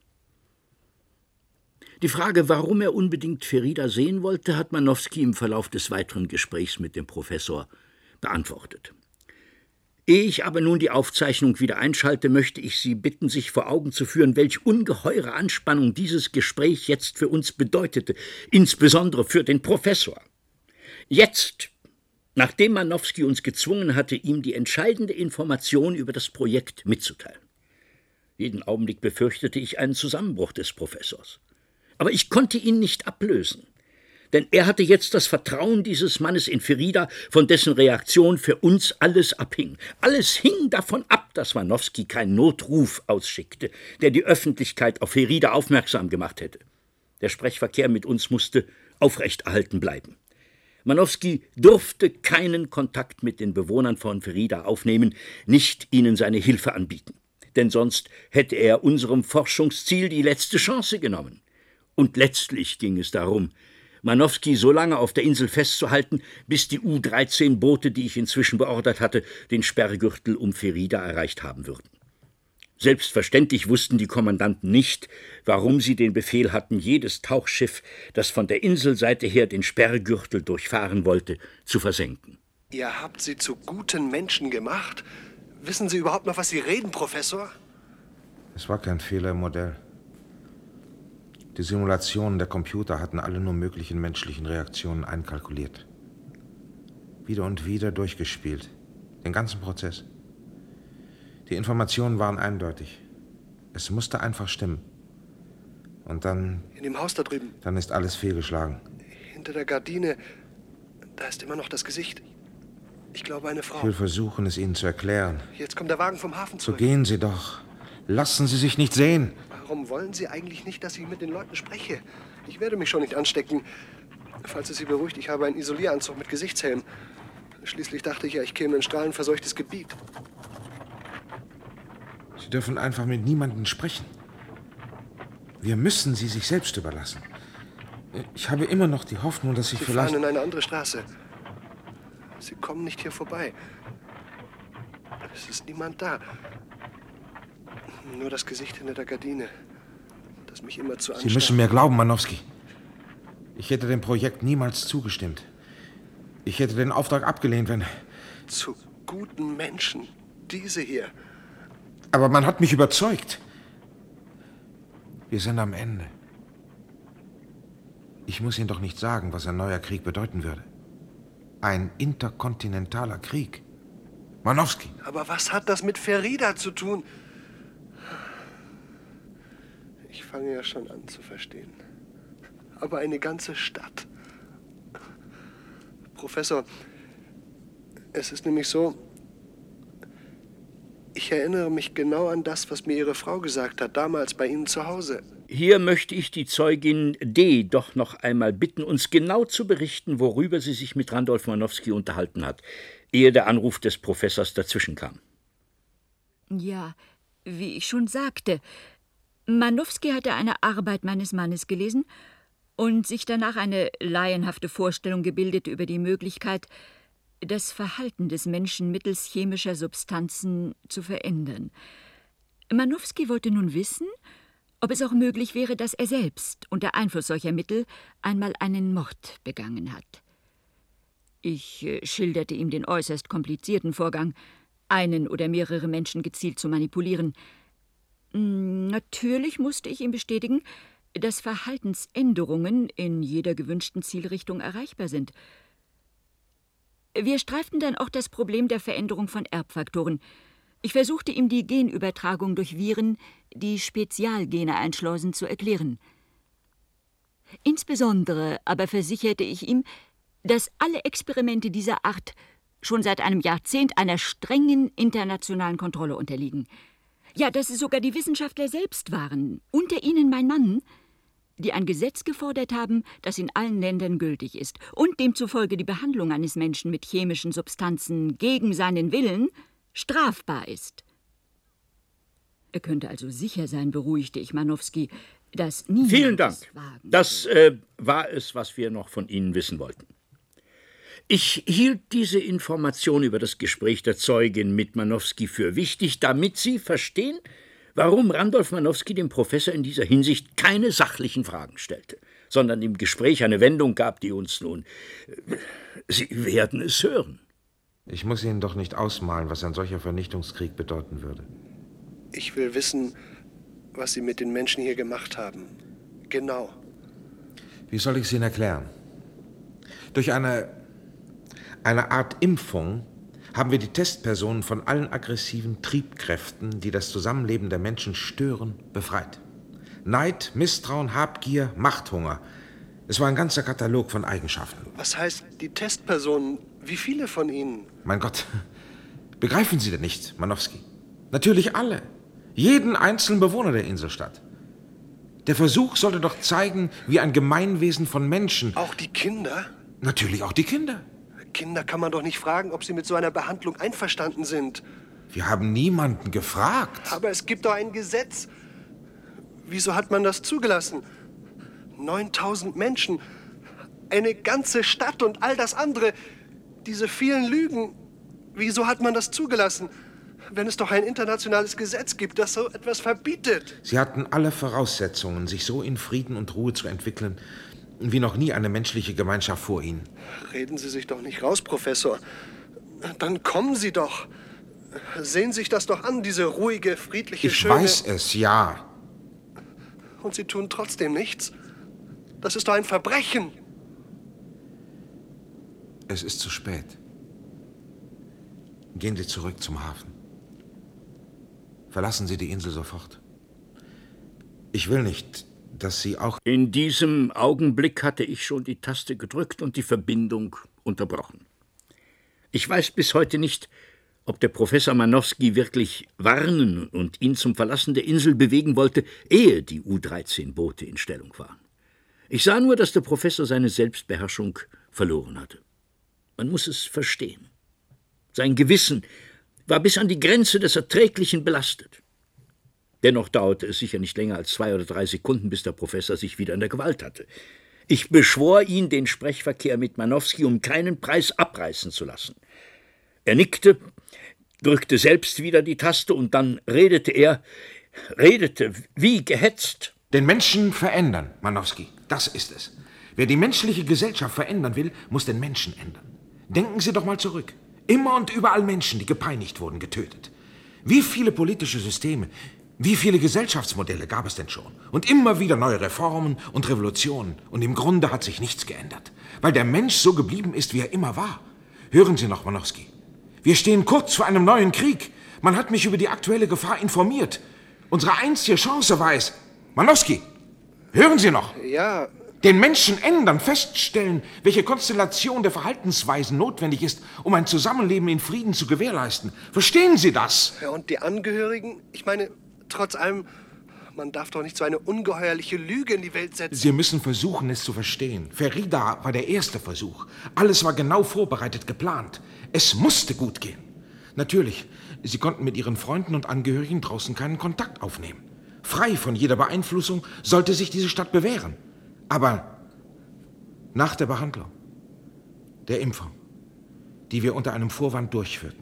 Die Frage, warum er unbedingt Ferida sehen wollte, hat Manowski im Verlauf des weiteren Gesprächs mit dem Professor beantwortet. Ehe ich aber nun die Aufzeichnung wieder einschalte, möchte ich Sie bitten, sich vor Augen zu führen, welch ungeheure Anspannung dieses Gespräch jetzt für uns bedeutete, insbesondere für den Professor. Jetzt, nachdem Manowski uns gezwungen hatte, ihm die entscheidende Information über das Projekt mitzuteilen. Jeden Augenblick befürchtete ich einen Zusammenbruch des Professors. Aber ich konnte ihn nicht ablösen, denn er hatte jetzt das Vertrauen dieses Mannes in Ferida, von dessen Reaktion für uns alles abhing. Alles hing davon ab, dass Manowski keinen Notruf ausschickte, der die Öffentlichkeit auf Ferida aufmerksam gemacht hätte. Der Sprechverkehr mit uns musste aufrechterhalten bleiben. Manowski durfte keinen Kontakt mit den Bewohnern von Ferida aufnehmen, nicht ihnen seine Hilfe anbieten. Denn sonst hätte er unserem Forschungsziel die letzte Chance genommen. Und letztlich ging es darum, Manowski so lange auf der Insel festzuhalten, bis die U dreizehn Boote, die ich inzwischen beordert hatte, den Sperrgürtel um Ferida erreicht haben würden. Selbstverständlich wussten die Kommandanten nicht, warum sie den Befehl hatten, jedes Tauchschiff, das von der Inselseite her den Sperrgürtel durchfahren wollte, zu versenken.
Ihr habt sie zu guten Menschen gemacht? Wissen Sie überhaupt noch, was Sie reden, Professor?
Es war kein Fehler im Modell. Die Simulationen der Computer hatten alle nur möglichen menschlichen Reaktionen einkalkuliert. Wieder und wieder durchgespielt. Den ganzen Prozess. Die Informationen waren eindeutig. Es musste einfach stimmen. Und dann...
In dem Haus da drüben.
Dann ist alles fehlgeschlagen.
Hinter der Gardine, da ist immer noch das Gesicht. Ich glaube, eine Frau.
Ich will versuchen, es Ihnen zu erklären.
Jetzt kommt der Wagen vom Hafen zurück.
So gehen Sie doch. Lassen Sie sich nicht sehen.
Warum wollen Sie eigentlich nicht, dass ich mit den Leuten spreche? Ich werde mich schon nicht anstecken. Falls es Sie beruhigt, ich habe einen Isolieranzug mit Gesichtshelm. Schließlich dachte ich ja, ich käme in strahlenverseuchtes Gebiet.
Sie dürfen einfach mit niemandem sprechen. Wir müssen Sie sich selbst überlassen. Ich habe immer noch die Hoffnung, dass Sie,
Sie
vielleicht...
fahren in eine andere Straße. Sie kommen nicht hier vorbei. Es ist niemand da. Nur das Gesicht hinter der Gardine, das mich immer zu anstarrt.
Sie müssen mir glauben, Manowski. Ich hätte dem Projekt niemals zugestimmt. Ich hätte den Auftrag abgelehnt, wenn...
Zu guten Menschen. Diese hier.
Aber man hat mich überzeugt. Wir sind am Ende. Ich muss Ihnen doch nicht sagen, was ein neuer Krieg bedeuten würde. Ein interkontinentaler Krieg. Manowski.
Aber was hat das mit Ferida zu tun? Ich fange ja schon an zu verstehen. Aber eine ganze Stadt. Professor, es ist nämlich so, ich erinnere mich genau an das, was mir Ihre Frau gesagt hat, damals bei Ihnen zu Hause.
Hier möchte ich die Zeugin D. doch noch einmal bitten, uns genau zu berichten, worüber sie sich mit Randolph Manowski unterhalten hat, ehe der Anruf des Professors dazwischen kam.
Ja, wie ich schon sagte, Manowski hatte eine Arbeit meines Mannes gelesen und sich danach eine laienhafte Vorstellung gebildet über die Möglichkeit, das Verhalten des Menschen mittels chemischer Substanzen zu verändern. Manowski wollte nun wissen, ob es auch möglich wäre, dass er selbst unter Einfluss solcher Mittel einmal einen Mord begangen hat. Ich äh, schilderte ihm den äußerst komplizierten Vorgang, einen oder mehrere Menschen gezielt zu manipulieren. Natürlich musste ich ihm bestätigen, dass Verhaltensänderungen in jeder gewünschten Zielrichtung erreichbar sind. Wir streiften dann auch das Problem der Veränderung von Erbfaktoren. Ich versuchte ihm die Genübertragung durch Viren, die Spezialgene einschleusen, zu erklären. Insbesondere aber versicherte ich ihm, dass alle Experimente dieser Art schon seit einem Jahrzehnt einer strengen internationalen Kontrolle unterliegen. Ja, dass es sogar die Wissenschaftler selbst waren, unter ihnen mein Mann, die ein Gesetz gefordert haben, das in allen Ländern gültig ist und demzufolge die Behandlung eines Menschen mit chemischen Substanzen gegen seinen Willen strafbar ist. Er könnte also sicher sein, beruhigte ich Manowski, dass niemand...
Vielen Dank. Das äh, war es, was wir noch von Ihnen wissen wollten. Ich hielt diese Information über das Gespräch der Zeugin mit Manowski für wichtig, damit Sie verstehen, warum Randolph Manowski dem Professor in dieser Hinsicht keine sachlichen Fragen stellte, sondern im Gespräch eine Wendung gab, die uns nun... Sie werden es hören.
Ich muss Ihnen doch nicht ausmalen, was ein solcher Vernichtungskrieg bedeuten würde.
Ich will wissen, was Sie mit den Menschen hier gemacht haben. Genau.
Wie soll ich es Ihnen erklären? Durch eine, eine Art Impfung haben wir die Testpersonen von allen aggressiven Triebkräften, die das Zusammenleben der Menschen stören, befreit. Neid, Misstrauen, Habgier, Machthunger. Es war ein ganzer Katalog von Eigenschaften.
Was heißt die Testpersonen? Wie viele von ihnen?
Mein Gott, begreifen Sie denn nicht, Manowski? Natürlich alle. Jeden einzelnen Bewohner der Inselstadt. Der Versuch sollte doch zeigen, wie ein Gemeinwesen von Menschen...
Auch die Kinder?
Natürlich auch die Kinder.
Kinder kann man doch nicht fragen, ob sie mit so einer Behandlung einverstanden sind.
Wir haben niemanden gefragt.
Aber es gibt doch ein Gesetz. Wieso hat man das zugelassen? neuntausend Menschen, eine ganze Stadt und all das andere. Diese vielen Lügen. Wieso hat man das zugelassen? Wenn es doch ein internationales Gesetz gibt, das so etwas verbietet.
Sie hatten alle Voraussetzungen, sich so in Frieden und Ruhe zu entwickeln, wie noch nie eine menschliche Gemeinschaft vor Ihnen.
Reden Sie sich doch nicht raus, Professor. Dann kommen Sie doch. Sehen Sie sich das doch an, diese ruhige, friedliche,
ich
schöne...
Ich weiß es, ja.
Und Sie tun trotzdem nichts? Das ist doch ein Verbrechen.
Es ist zu spät. Gehen Sie zurück zum Hafen. Verlassen Sie die Insel sofort. Ich will nicht, dass Sie auch...
In diesem Augenblick hatte ich schon die Taste gedrückt und die Verbindung unterbrochen. Ich weiß bis heute nicht, ob der Professor Manowski wirklich warnen und ihn zum Verlassen der Insel bewegen wollte, ehe die U dreizehn Boote in Stellung waren. Ich sah nur, dass der Professor seine Selbstbeherrschung verloren hatte. Man muss es verstehen. Sein Gewissen war bis an die Grenze des Erträglichen belastet. Dennoch dauerte es sicher nicht länger als zwei oder drei Sekunden, bis der Professor sich wieder in der Gewalt hatte. Ich beschwor ihn, den Sprechverkehr mit Manowski um keinen Preis abreißen zu lassen. Er nickte, drückte selbst wieder die Taste und dann redete er, redete wie gehetzt.
Den Menschen verändern, Manowski, das ist es. Wer die menschliche Gesellschaft verändern will, muss den Menschen ändern. Denken Sie doch mal zurück. Immer und überall Menschen, die gepeinigt wurden, getötet. Wie viele politische Systeme, wie viele Gesellschaftsmodelle gab es denn schon? Und immer wieder neue Reformen und Revolutionen. Und im Grunde hat sich nichts geändert. Weil der Mensch so geblieben ist, wie er immer war. Hören Sie noch, Manowski. Wir stehen kurz vor einem neuen Krieg. Man hat mich über die aktuelle Gefahr informiert. Unsere einzige Chance war es... Manowski, hören Sie noch?
Ja.
Den Menschen ändern, feststellen, welche Konstellation der Verhaltensweisen notwendig ist, um ein Zusammenleben in Frieden zu gewährleisten. Verstehen Sie das?
Ja, und die Angehörigen? Ich meine, trotz allem, man darf doch nicht so eine ungeheuerliche Lüge in die Welt setzen.
Sie müssen versuchen, es zu verstehen. Ferida war der erste Versuch. Alles war genau vorbereitet, geplant. Es musste gut gehen. Natürlich, Sie konnten mit Ihren Freunden und Angehörigen draußen keinen Kontakt aufnehmen. Frei von jeder Beeinflussung sollte sich diese Stadt bewähren. Aber nach der Behandlung, der Impfung, die wir unter einem Vorwand durchführten,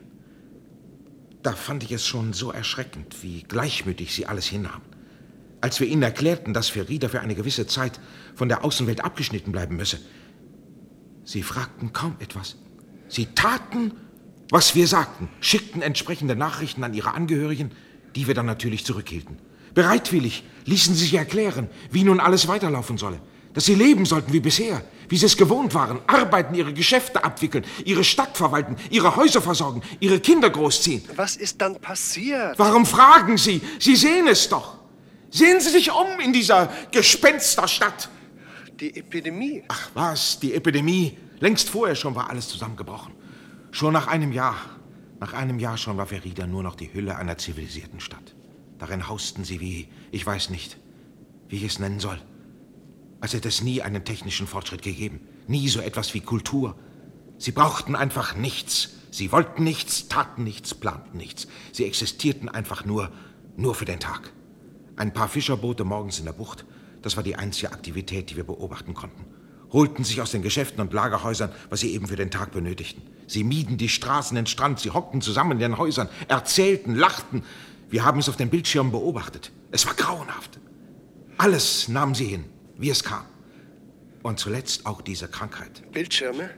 da fand ich es schon so erschreckend, wie gleichmütig Sie alles hinnahmen. Als wir Ihnen erklärten, dass Ferida für eine gewisse Zeit von der Außenwelt abgeschnitten bleiben müsse, Sie fragten kaum etwas. Sie taten, was wir sagten, schickten entsprechende Nachrichten an Ihre Angehörigen, die wir dann natürlich zurückhielten. Bereitwillig ließen Sie sich erklären, wie nun alles weiterlaufen solle. Dass Sie leben sollten wie bisher, wie Sie es gewohnt waren, arbeiten, Ihre Geschäfte abwickeln, Ihre Stadt verwalten, Ihre Häuser versorgen, Ihre Kinder großziehen.
Was ist dann passiert?
Warum fragen Sie? Sie sehen es doch. Sehen Sie sich um in dieser Gespensterstadt.
Die Epidemie.
Ach was, die Epidemie. Längst vorher schon war alles zusammengebrochen. Schon nach einem Jahr, nach einem Jahr schon war Ferida nur noch die Hülle einer zivilisierten Stadt. Darin hausten sie wie, ich weiß nicht, wie ich es nennen soll. Als hätte es nie einen technischen Fortschritt gegeben. Nie so etwas wie Kultur. Sie brauchten einfach nichts. Sie wollten nichts, taten nichts, planten nichts. Sie existierten einfach nur, nur für den Tag. Ein paar Fischerboote morgens in der Bucht, das war die einzige Aktivität, die wir beobachten konnten. Holten sich aus den Geschäften und Lagerhäusern, was sie eben für den Tag benötigten. Sie mieden die Straßen, den Strand, sie hockten zusammen in den Häusern, erzählten, lachten. Wir haben es auf den Bildschirmen beobachtet. Es war grauenhaft. Alles nahmen sie hin, wie es kam. Und zuletzt auch diese Krankheit.
Bildschirme?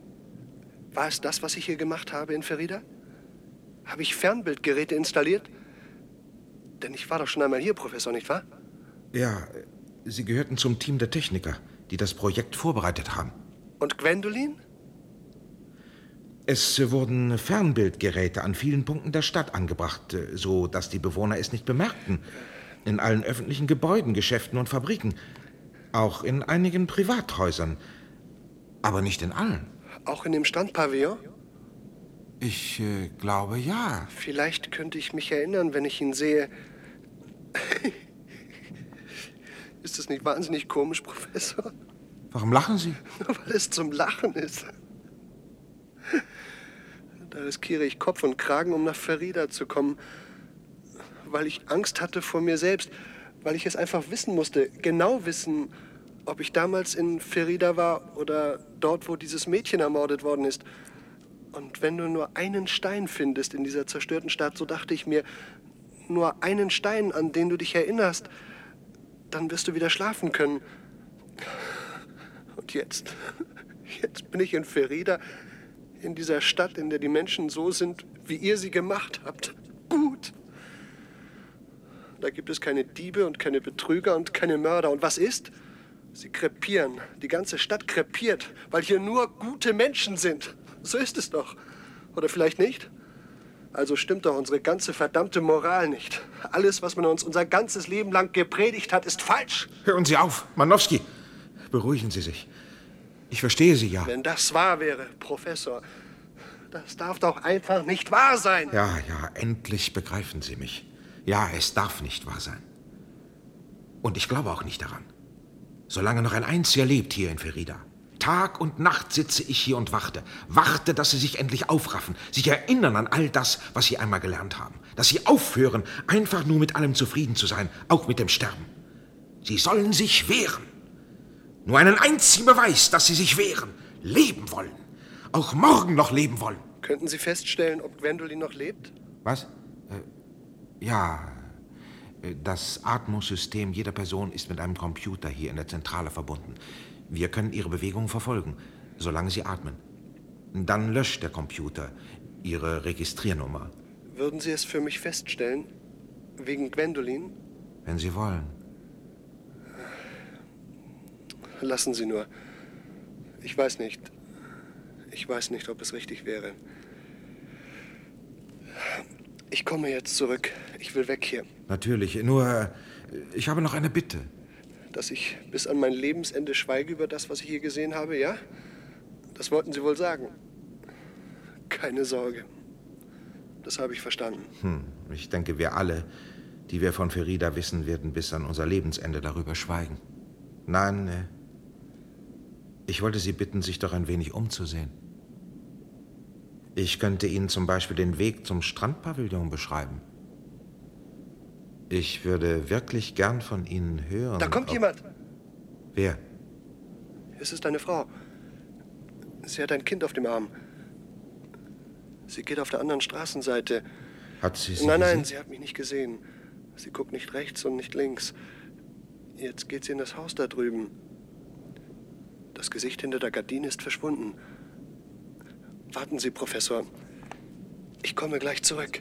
War es das, was ich hier gemacht habe in Ferida? Habe ich Fernbildgeräte installiert? Denn ich war doch schon einmal hier, Professor, nicht wahr?
Ja, Sie gehörten zum Team der Techniker, die das Projekt vorbereitet haben.
Und Gwendolyn?
Es wurden Fernbildgeräte an vielen Punkten der Stadt angebracht, so dass die Bewohner es nicht bemerkten. In allen öffentlichen Gebäuden, Geschäften und Fabriken. Auch in einigen Privathäusern. Aber nicht in allen.
Auch in dem Strandpavillon?
Ich äh, glaube, ja.
Vielleicht könnte ich mich erinnern, wenn ich ihn sehe. Ist das nicht wahnsinnig komisch, Professor?
Warum lachen Sie?
Nur weil es zum Lachen ist. Da riskiere ich Kopf und Kragen, um nach Ferida zu kommen. Weil ich Angst hatte vor mir selbst. Weil ich es einfach wissen musste. Genau wissen, ob ich damals in Ferida war oder dort, wo dieses Mädchen ermordet worden ist. Und wenn du nur einen Stein findest in dieser zerstörten Stadt, so dachte ich mir, nur einen Stein, an den du dich erinnerst, dann wirst du wieder schlafen können. Und jetzt, jetzt bin ich in Ferida, in dieser Stadt, in der die Menschen so sind, wie ihr sie gemacht habt. Gut. Da gibt es keine Diebe und keine Betrüger und keine Mörder. Und was ist? Sie krepieren. Die ganze Stadt krepiert, weil hier nur gute Menschen sind. So ist es doch. Oder vielleicht nicht? Also stimmt doch unsere ganze verdammte Moral nicht. Alles, was man uns unser ganzes Leben lang gepredigt hat, ist falsch.
Hören Sie auf, Manowski. Beruhigen Sie sich. Ich verstehe Sie ja.
Wenn das wahr wäre, Professor, das darf doch einfach nicht wahr sein.
Ja, ja, endlich begreifen Sie mich. Ja, es darf nicht wahr sein. Und ich glaube auch nicht daran. Solange noch ein Einziger lebt hier in Ferida. Tag und Nacht sitze ich hier und warte. Warte, dass Sie sich endlich aufraffen, sich erinnern an all das, was Sie einmal gelernt haben. Dass Sie aufhören, einfach nur mit allem zufrieden zu sein, auch mit dem Sterben. Sie sollen sich wehren. Nur einen einzigen Beweis, dass Sie sich wehren, leben wollen. Auch morgen noch leben wollen.
Könnten Sie feststellen, ob Gwendolyn noch lebt?
Was? Äh, ja, das Atmungssystem jeder Person ist mit einem Computer hier in der Zentrale verbunden. Wir können Ihre Bewegungen verfolgen, solange Sie atmen. Dann löscht der Computer Ihre Registriernummer.
Würden Sie es für mich feststellen? Wegen Gwendolyn?
Wenn Sie wollen.
Lassen Sie nur. Ich weiß nicht. Ich weiß nicht, ob es richtig wäre. Ich komme jetzt zurück. Ich will weg hier.
Natürlich, nur ich habe noch eine Bitte.
Dass ich bis an mein Lebensende schweige über das, was ich hier gesehen habe, ja? Das wollten Sie wohl sagen. Keine Sorge. Das habe ich verstanden.
Hm, ich denke, wir alle, die wir von Ferida wissen, werden bis an unser Lebensende darüber schweigen. Nein, äh, ich wollte Sie bitten, sich doch ein wenig umzusehen. Ich könnte Ihnen zum Beispiel den Weg zum Strandpavillon beschreiben. Ich würde wirklich gern von Ihnen hören.
Da kommt jemand.
Wer?
Es ist eine Frau. Sie hat ein Kind auf dem Arm. Sie geht auf der anderen Straßenseite.
Hat sie Sie
Nein, nein,
gesehen?
sie hat mich nicht gesehen. Sie guckt nicht rechts und nicht links. Jetzt geht sie in das Haus da drüben. Das Gesicht hinter der Gardine ist verschwunden. Warten Sie, Professor. Ich komme gleich zurück.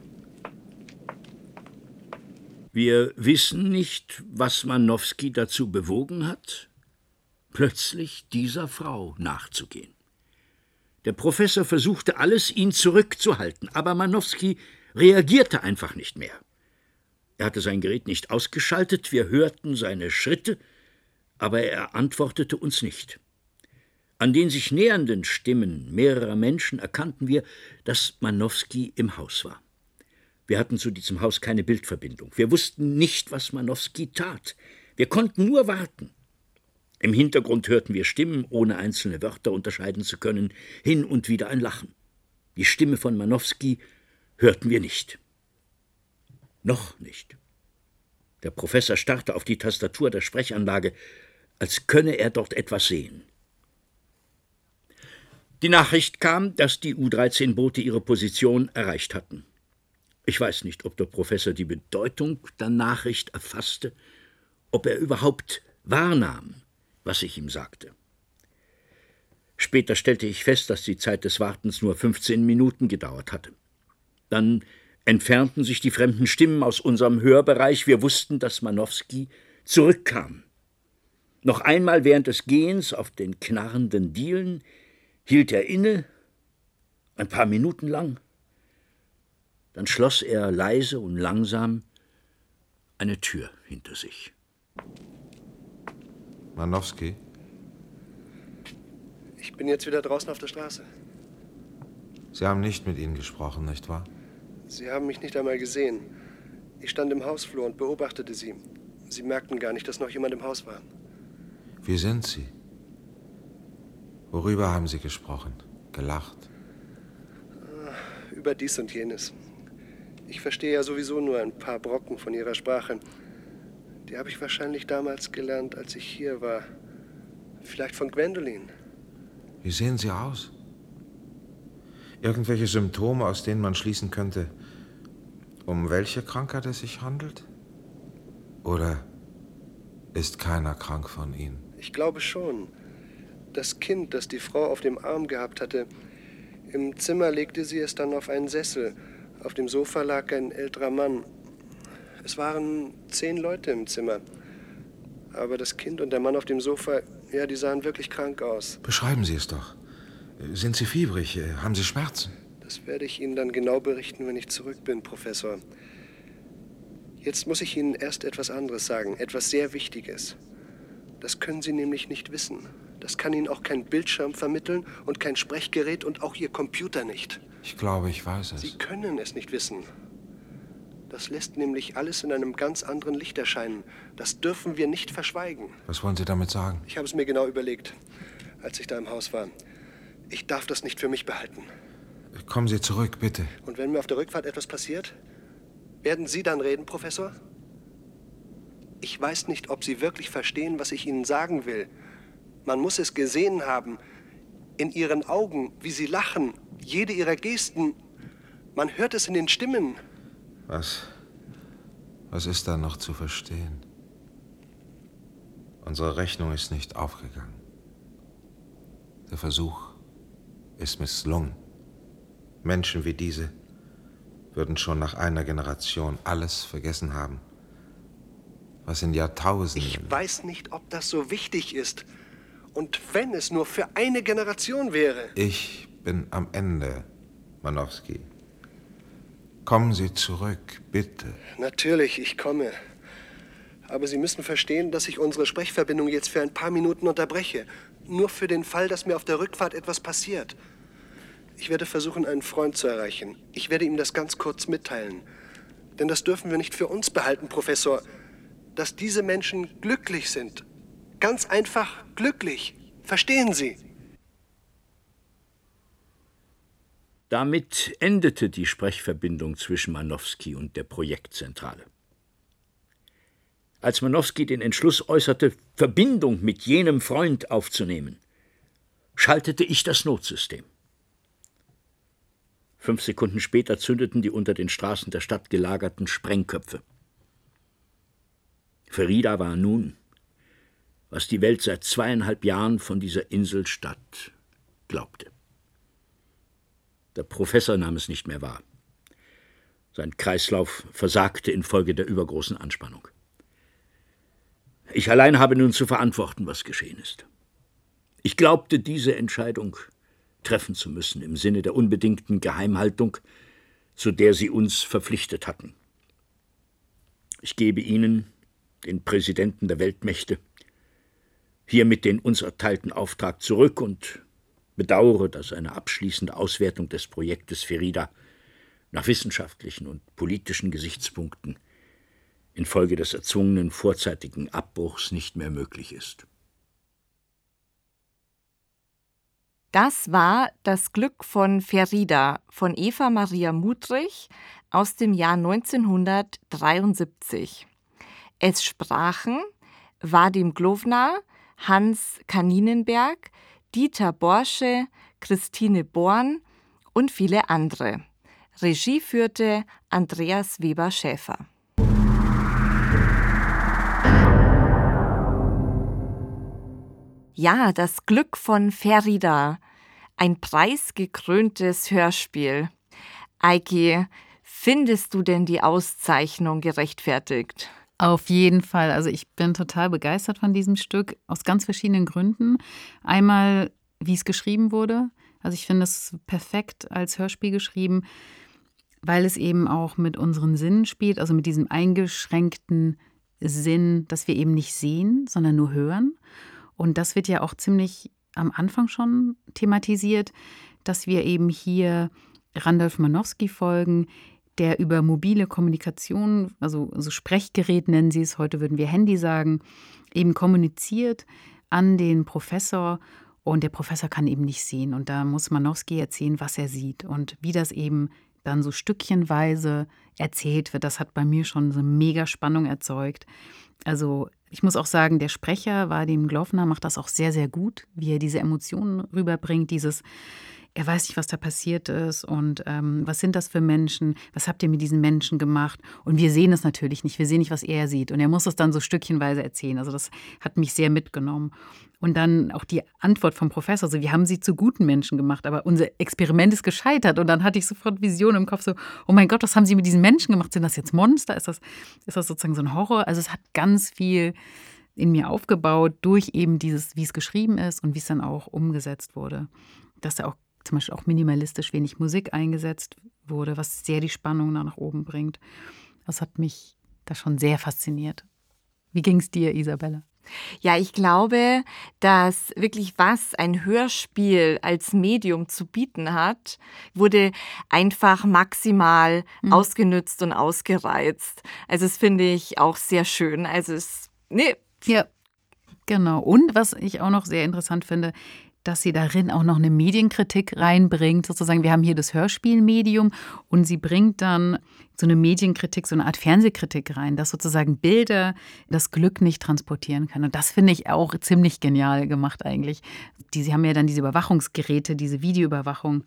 Wir wissen nicht, was Manowski dazu bewogen hat, plötzlich dieser Frau nachzugehen. Der Professor versuchte alles, ihn zurückzuhalten, aber Manowski reagierte einfach nicht mehr. Er hatte sein Gerät nicht ausgeschaltet, wir hörten seine Schritte, aber er antwortete uns nicht. An den sich nähernden Stimmen mehrerer Menschen erkannten wir, dass Manowski im Haus war. Wir hatten zu diesem Haus keine Bildverbindung. Wir wussten nicht, was Manowski tat. Wir konnten nur warten. Im Hintergrund hörten wir Stimmen, ohne einzelne Wörter unterscheiden zu können, hin und wieder ein Lachen. Die Stimme von Manowski hörten wir nicht. Noch nicht. Der Professor starrte auf die Tastatur der Sprechanlage, als könne er dort etwas sehen. Die Nachricht kam, dass die U dreizehn Boote ihre Position erreicht hatten. Ich weiß nicht, ob der Professor die Bedeutung der Nachricht erfasste, ob er überhaupt wahrnahm, was ich ihm sagte. Später stellte ich fest, dass die Zeit des Wartens nur fünfzehn Minuten gedauert hatte. Dann entfernten sich die fremden Stimmen aus unserem Hörbereich. Wir wussten, dass Manowski zurückkam. Noch einmal während des Gehens auf den knarrenden Dielen hielt er inne, ein paar Minuten lang. Dann schloss er leise und langsam eine Tür hinter sich.
Manowski?
Ich bin jetzt wieder draußen auf der Straße.
Sie haben nicht mit Ihnen gesprochen, nicht wahr?
Sie haben mich nicht einmal gesehen. Ich stand im Hausflur und beobachtete Sie. Sie merkten gar nicht, dass noch jemand im Haus war.
Wie sind Sie? Worüber haben Sie gesprochen? Gelacht?
Über dies und jenes. Ich verstehe ja sowieso nur ein paar Brocken von Ihrer Sprache. Die habe ich wahrscheinlich damals gelernt, als ich hier war. Vielleicht von Gwendolen.
Wie sehen Sie aus? Irgendwelche Symptome, aus denen man schließen könnte, um welche Krankheit es sich handelt? Oder ist keiner krank von Ihnen?
Ich glaube schon. Das Kind, das die Frau auf dem Arm gehabt hatte, im Zimmer legte sie es dann auf einen Sessel. Auf dem Sofa lag ein älterer Mann. Es waren zehn Leute im Zimmer. Aber das Kind und der Mann auf dem Sofa, ja, die sahen wirklich krank aus.
Beschreiben Sie es doch. Sind Sie fiebrig? Haben Sie Schmerzen?
Das werde ich Ihnen dann genau berichten, wenn ich zurück bin, Professor. Jetzt muss ich Ihnen erst etwas anderes sagen, etwas sehr Wichtiges. Das können Sie nämlich nicht wissen. Das kann Ihnen auch kein Bildschirm vermitteln und kein Sprechgerät und auch Ihr Computer nicht.
Ich glaube, ich weiß es.
Sie können es nicht wissen. Das lässt nämlich alles in einem ganz anderen Licht erscheinen. Das dürfen wir nicht verschweigen.
Was wollen Sie damit sagen?
Ich habe es mir genau überlegt, als ich da im Haus war. Ich darf das nicht für mich behalten.
Kommen Sie zurück, bitte.
Und wenn mir auf der Rückfahrt etwas passiert, werden Sie dann reden, Professor? Ich weiß nicht, ob Sie wirklich verstehen, was ich Ihnen sagen will. Man muss es gesehen haben. In Ihren Augen, wie Sie lachen, jede Ihrer Gesten. Man hört es in den Stimmen.
Was? Was ist da noch zu verstehen? Unsere Rechnung ist nicht aufgegangen. Der Versuch ist misslungen. Menschen wie diese würden schon nach einer Generation alles vergessen haben, was in Jahrtausenden...
Ich weiß nicht, ob das so wichtig ist. Und wenn es nur für eine Generation wäre.
Ich bin am Ende, Manowski. Kommen Sie zurück, bitte.
Natürlich, ich komme. Aber Sie müssen verstehen, dass ich unsere Sprechverbindung jetzt für ein paar Minuten unterbreche. Nur für den Fall, dass mir auf der Rückfahrt etwas passiert. Ich werde versuchen, einen Freund zu erreichen. Ich werde ihm das ganz kurz mitteilen. Denn das dürfen wir nicht für uns behalten, Professor. Dass diese Menschen glücklich sind. Ganz einfach glücklich. Verstehen Sie?
Damit endete die Sprechverbindung zwischen Manowski und der Projektzentrale. Als Manowski den Entschluss äußerte, Verbindung mit jenem Freund aufzunehmen, schaltete ich das Notsystem. Fünf Sekunden später zündeten die unter den Straßen der Stadt gelagerten Sprengköpfe. Ferida war nun, was die Welt seit zweieinhalb Jahren von dieser Inselstadt glaubte. Der Professor nahm es nicht mehr wahr. Sein Kreislauf versagte infolge der übergroßen Anspannung. Ich allein habe nun zu verantworten, was geschehen ist. Ich glaubte, diese Entscheidung treffen zu müssen im Sinne der unbedingten Geheimhaltung, zu der Sie uns verpflichtet hatten. Ich gebe Ihnen, den Präsidenten der Weltmächte, hiermit den uns erteilten Auftrag zurück und bedauere, dass eine abschließende Auswertung des Projektes Ferida nach wissenschaftlichen und politischen Gesichtspunkten infolge des erzwungenen vorzeitigen Abbruchs nicht mehr möglich ist.
Das war Das Glück von Ferida von Eva Maria Mudrich aus dem Jahr neunzehnhundertdreiundsiebzig. Es sprachen Vadim Glowna, Hans Kaninenberg, Dieter Borsche, Christine Born und viele andere. Regie führte Andreas Weber-Schäfer. Ja, Das Glück von Ferida, ein preisgekröntes Hörspiel. Eiki, findest du denn die Auszeichnung gerechtfertigt?
Auf jeden Fall. Also ich bin total begeistert von diesem Stück, aus ganz verschiedenen Gründen. Einmal, wie es geschrieben wurde. Also ich finde es perfekt als Hörspiel geschrieben, weil es eben auch mit unseren Sinnen spielt, also mit diesem eingeschränkten Sinn, dass wir eben nicht sehen, sondern nur hören. Und das wird ja auch ziemlich am Anfang schon thematisiert, dass wir eben hier Randolph Manowski folgen, der über mobile Kommunikation, also, also Sprechgerät nennen sie es, heute würden wir Handy sagen, eben kommuniziert an den Professor. Und der Professor kann eben nicht sehen. Und da muss Manowski erzählen, was er sieht. Und wie das eben dann so stückchenweise erzählt wird, das hat bei mir schon so eine mega Spannung erzeugt. Also ich muss auch sagen, der Sprecher, Vadim Glowna, macht das auch sehr, sehr gut, wie er diese Emotionen rüberbringt, dieses, er weiß nicht, was da passiert ist und ähm, was sind das für Menschen, was habt ihr mit diesen Menschen gemacht? Und wir sehen es natürlich nicht, wir sehen nicht, was er sieht. Und er muss es dann so stückchenweise erzählen. Also das hat mich sehr mitgenommen. Und dann auch die Antwort vom Professor, so, wir haben sie zu guten Menschen gemacht, aber unser Experiment ist gescheitert. Und dann hatte ich sofort Visionen im Kopf, so, oh mein Gott, was haben sie mit diesen Menschen gemacht? Sind das jetzt Monster? Ist das, ist das sozusagen so ein Horror? Also es hat ganz viel in mir aufgebaut durch eben dieses, wie es geschrieben ist und wie es dann auch umgesetzt wurde. Dass da auch zum Beispiel auch minimalistisch wenig Musik eingesetzt wurde, was sehr die Spannung nach oben bringt. Das hat mich da schon sehr fasziniert. Wie ging es dir, Isabella?
Ja, ich glaube, dass wirklich was ein Hörspiel als Medium zu bieten hat, wurde einfach maximal mhm. ausgenützt und ausgereizt. Also das finde ich auch sehr schön. Also es, nee.
Ja, genau. Und was ich auch noch sehr interessant finde, dass sie darin auch noch eine Medienkritik reinbringt. Sozusagen, wir haben hier das Hörspielmedium und sie bringt dann so eine Medienkritik, so eine Art Fernsehkritik rein, dass sozusagen Bilder das Glück nicht transportieren kann. Und das finde ich auch ziemlich genial gemacht eigentlich. Die, sie haben ja dann diese Überwachungsgeräte, diese Videoüberwachung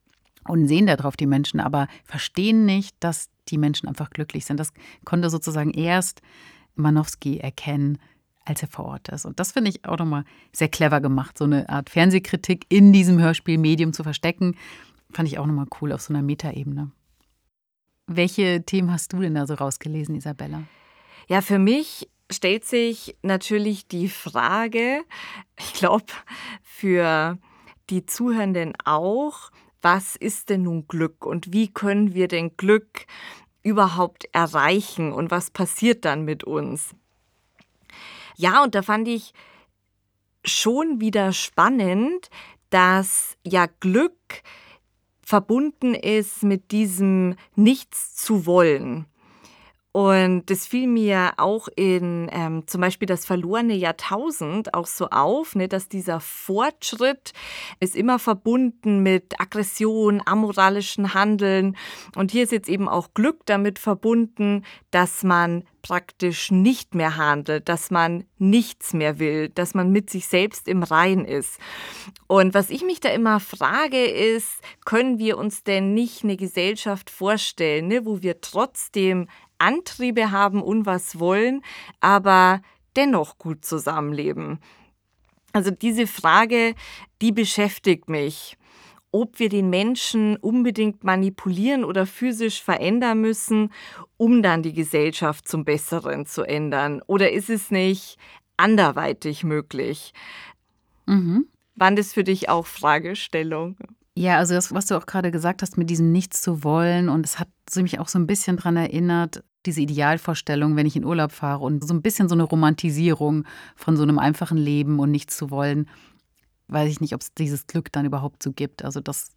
und sehen darauf die Menschen, aber verstehen nicht, dass die Menschen einfach glücklich sind. Das konnte sozusagen erst Manowski erkennen, als er vor Ort ist. Und das finde ich auch nochmal sehr clever gemacht, so eine Art Fernsehkritik in diesem Hörspielmedium zu verstecken. Fand ich auch nochmal cool auf so einer Metaebene. Welche Themen hast du denn da so rausgelesen, Isabella?
Ja, für mich stellt sich natürlich die Frage, ich glaube für die Zuhörenden auch, was ist denn nun Glück und wie können wir denn Glück überhaupt erreichen und was passiert dann mit uns? Ja, und da fand ich schon wieder spannend, dass ja Glück verbunden ist mit diesem Nichts zu wollen. Und das fiel mir auch in ähm, zum Beispiel das verlorene Jahrtausend auch so auf, ne, dass dieser Fortschritt ist immer verbunden mit Aggression, amoralischen Handeln. Und hier ist jetzt eben auch Glück damit verbunden, dass man praktisch nicht mehr handelt, dass man nichts mehr will, dass man mit sich selbst im Reinen ist. Und was ich mich da immer frage ist, können wir uns denn nicht eine Gesellschaft vorstellen, ne, wo wir trotzdem Antriebe haben und was wollen, aber dennoch gut zusammenleben? Also diese Frage, die beschäftigt mich. Ob wir den Menschen unbedingt manipulieren oder physisch verändern müssen, um dann die Gesellschaft zum Besseren zu ändern. Oder ist es nicht anderweitig möglich?
Mhm.
Waren das für dich auch Fragestellungen?
Ja, also das, was du auch gerade gesagt hast, mit diesem Nichts zu wollen, und es hat mich auch so ein bisschen daran erinnert, diese Idealvorstellung, wenn ich in Urlaub fahre und so ein bisschen so eine Romantisierung von so einem einfachen Leben und nichts zu wollen, weiß ich nicht, ob es dieses Glück dann überhaupt so gibt. Also das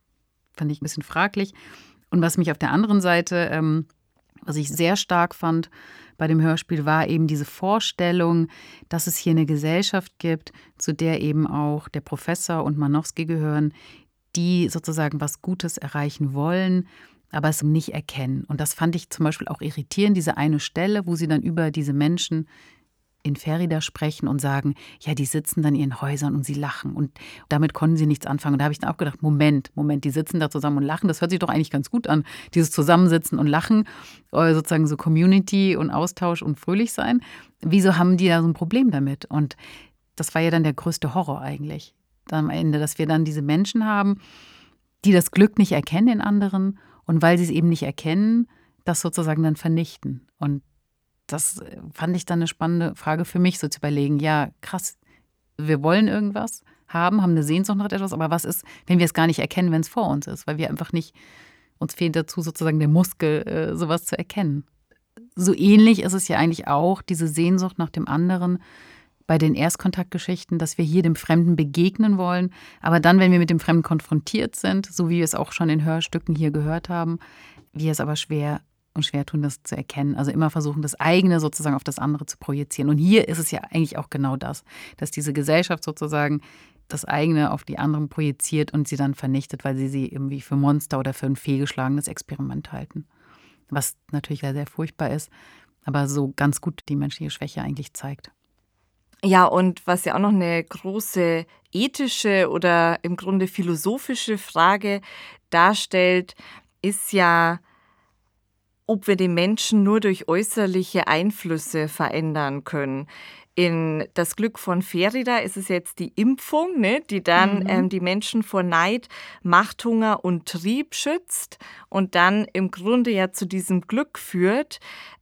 fand ich ein bisschen fraglich. Und was mich auf der anderen Seite, ähm, was ich sehr stark fand bei dem Hörspiel, war eben diese Vorstellung, dass es hier eine Gesellschaft gibt, zu der eben auch der Professor und Manowski gehören, die sozusagen was Gutes erreichen wollen, aber es nicht erkennen. Und das fand ich zum Beispiel auch irritierend, diese eine Stelle, wo sie dann über diese Menschen in Ferida sprechen und sagen, ja, die sitzen dann in ihren Häusern und sie lachen. Und damit konnten sie nichts anfangen. Und da habe ich dann auch gedacht, Moment, Moment, die sitzen da zusammen und lachen. Das hört sich doch eigentlich ganz gut an, dieses Zusammensitzen und Lachen, sozusagen so Community und Austausch und fröhlich sein. Wieso haben die da so ein Problem damit? Und das war ja dann der größte Horror eigentlich am Ende, dass wir dann diese Menschen haben, die das Glück nicht erkennen in anderen und weil sie es eben nicht erkennen, das sozusagen dann vernichten. Und das fand ich dann eine spannende Frage für mich, so zu überlegen, ja, krass, wir wollen irgendwas haben, haben eine Sehnsucht nach etwas, aber was ist, wenn wir es gar nicht erkennen, wenn es vor uns ist, weil wir einfach nicht, uns fehlt dazu sozusagen der Muskel, sowas zu erkennen. So ähnlich ist es ja eigentlich auch, diese Sehnsucht nach dem anderen bei den Erstkontaktgeschichten, dass wir hier dem Fremden begegnen wollen, aber dann, wenn wir mit dem Fremden konfrontiert sind, so wie wir es auch schon in Hörstücken hier gehört haben, wir es aber schwer und schwer tun, das zu erkennen. Also immer versuchen, das eigene sozusagen auf das andere zu projizieren. Und hier ist es ja eigentlich auch genau das, dass diese Gesellschaft sozusagen das eigene auf die anderen projiziert und sie dann vernichtet, weil sie sie irgendwie für Monster oder für ein fehlgeschlagenes Experiment halten. Was natürlich sehr, sehr furchtbar ist, aber so ganz gut die menschliche Schwäche eigentlich zeigt.
Ja, und was ja auch noch eine große ethische oder im Grunde philosophische Frage darstellt, ist ja, ob wir den Menschen nur durch äußerliche Einflüsse verändern können. In Das Glück von Ferida ist es jetzt die Impfung, ne, die dann mhm. ähm, die Menschen vor Neid, Machthunger und Trieb schützt und dann im Grunde ja zu diesem Glück führt.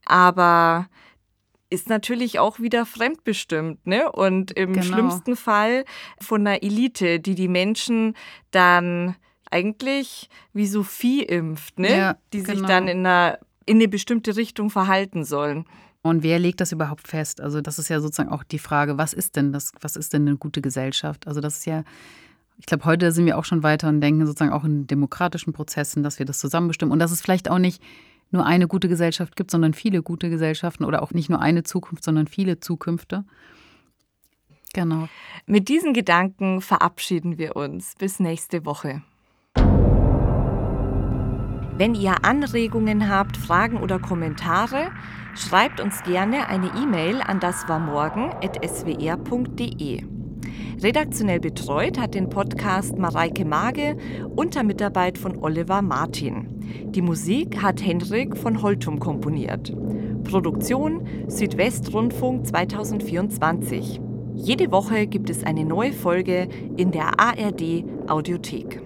Aber ist natürlich auch wieder fremdbestimmt, ne? Und im
genau.
schlimmsten Fall von einer Elite, die die Menschen dann eigentlich wie so Vieh impft, ne?
Ja,
die
genau.
sich dann in, einer, in eine bestimmte Richtung verhalten sollen.
Und wer legt das überhaupt fest? Also das ist ja sozusagen auch die Frage, was ist denn das, was ist denn eine gute Gesellschaft? Also das ist ja, ich glaube, heute sind wir auch schon weiter und denken sozusagen auch in demokratischen Prozessen, dass wir das zusammen bestimmen und dass es vielleicht auch nicht nur eine gute Gesellschaft gibt, sondern viele gute Gesellschaften oder auch nicht nur eine Zukunft, sondern viele Zukünfte. Genau.
Mit diesen Gedanken verabschieden wir uns. Bis nächste Woche. Wenn ihr Anregungen habt, Fragen oder Kommentare, schreibt uns gerne eine E-Mail an daswarmorgen at s w r punkt d e. Redaktionell betreut hat den Podcast Mareike Mage unter Mitarbeit von Oliver Martin. Die Musik hat Henrik von Holtum komponiert. Produktion Südwestrundfunk zwanzig vierundzwanzig. Jede Woche gibt es eine neue Folge in der A R D Audiothek.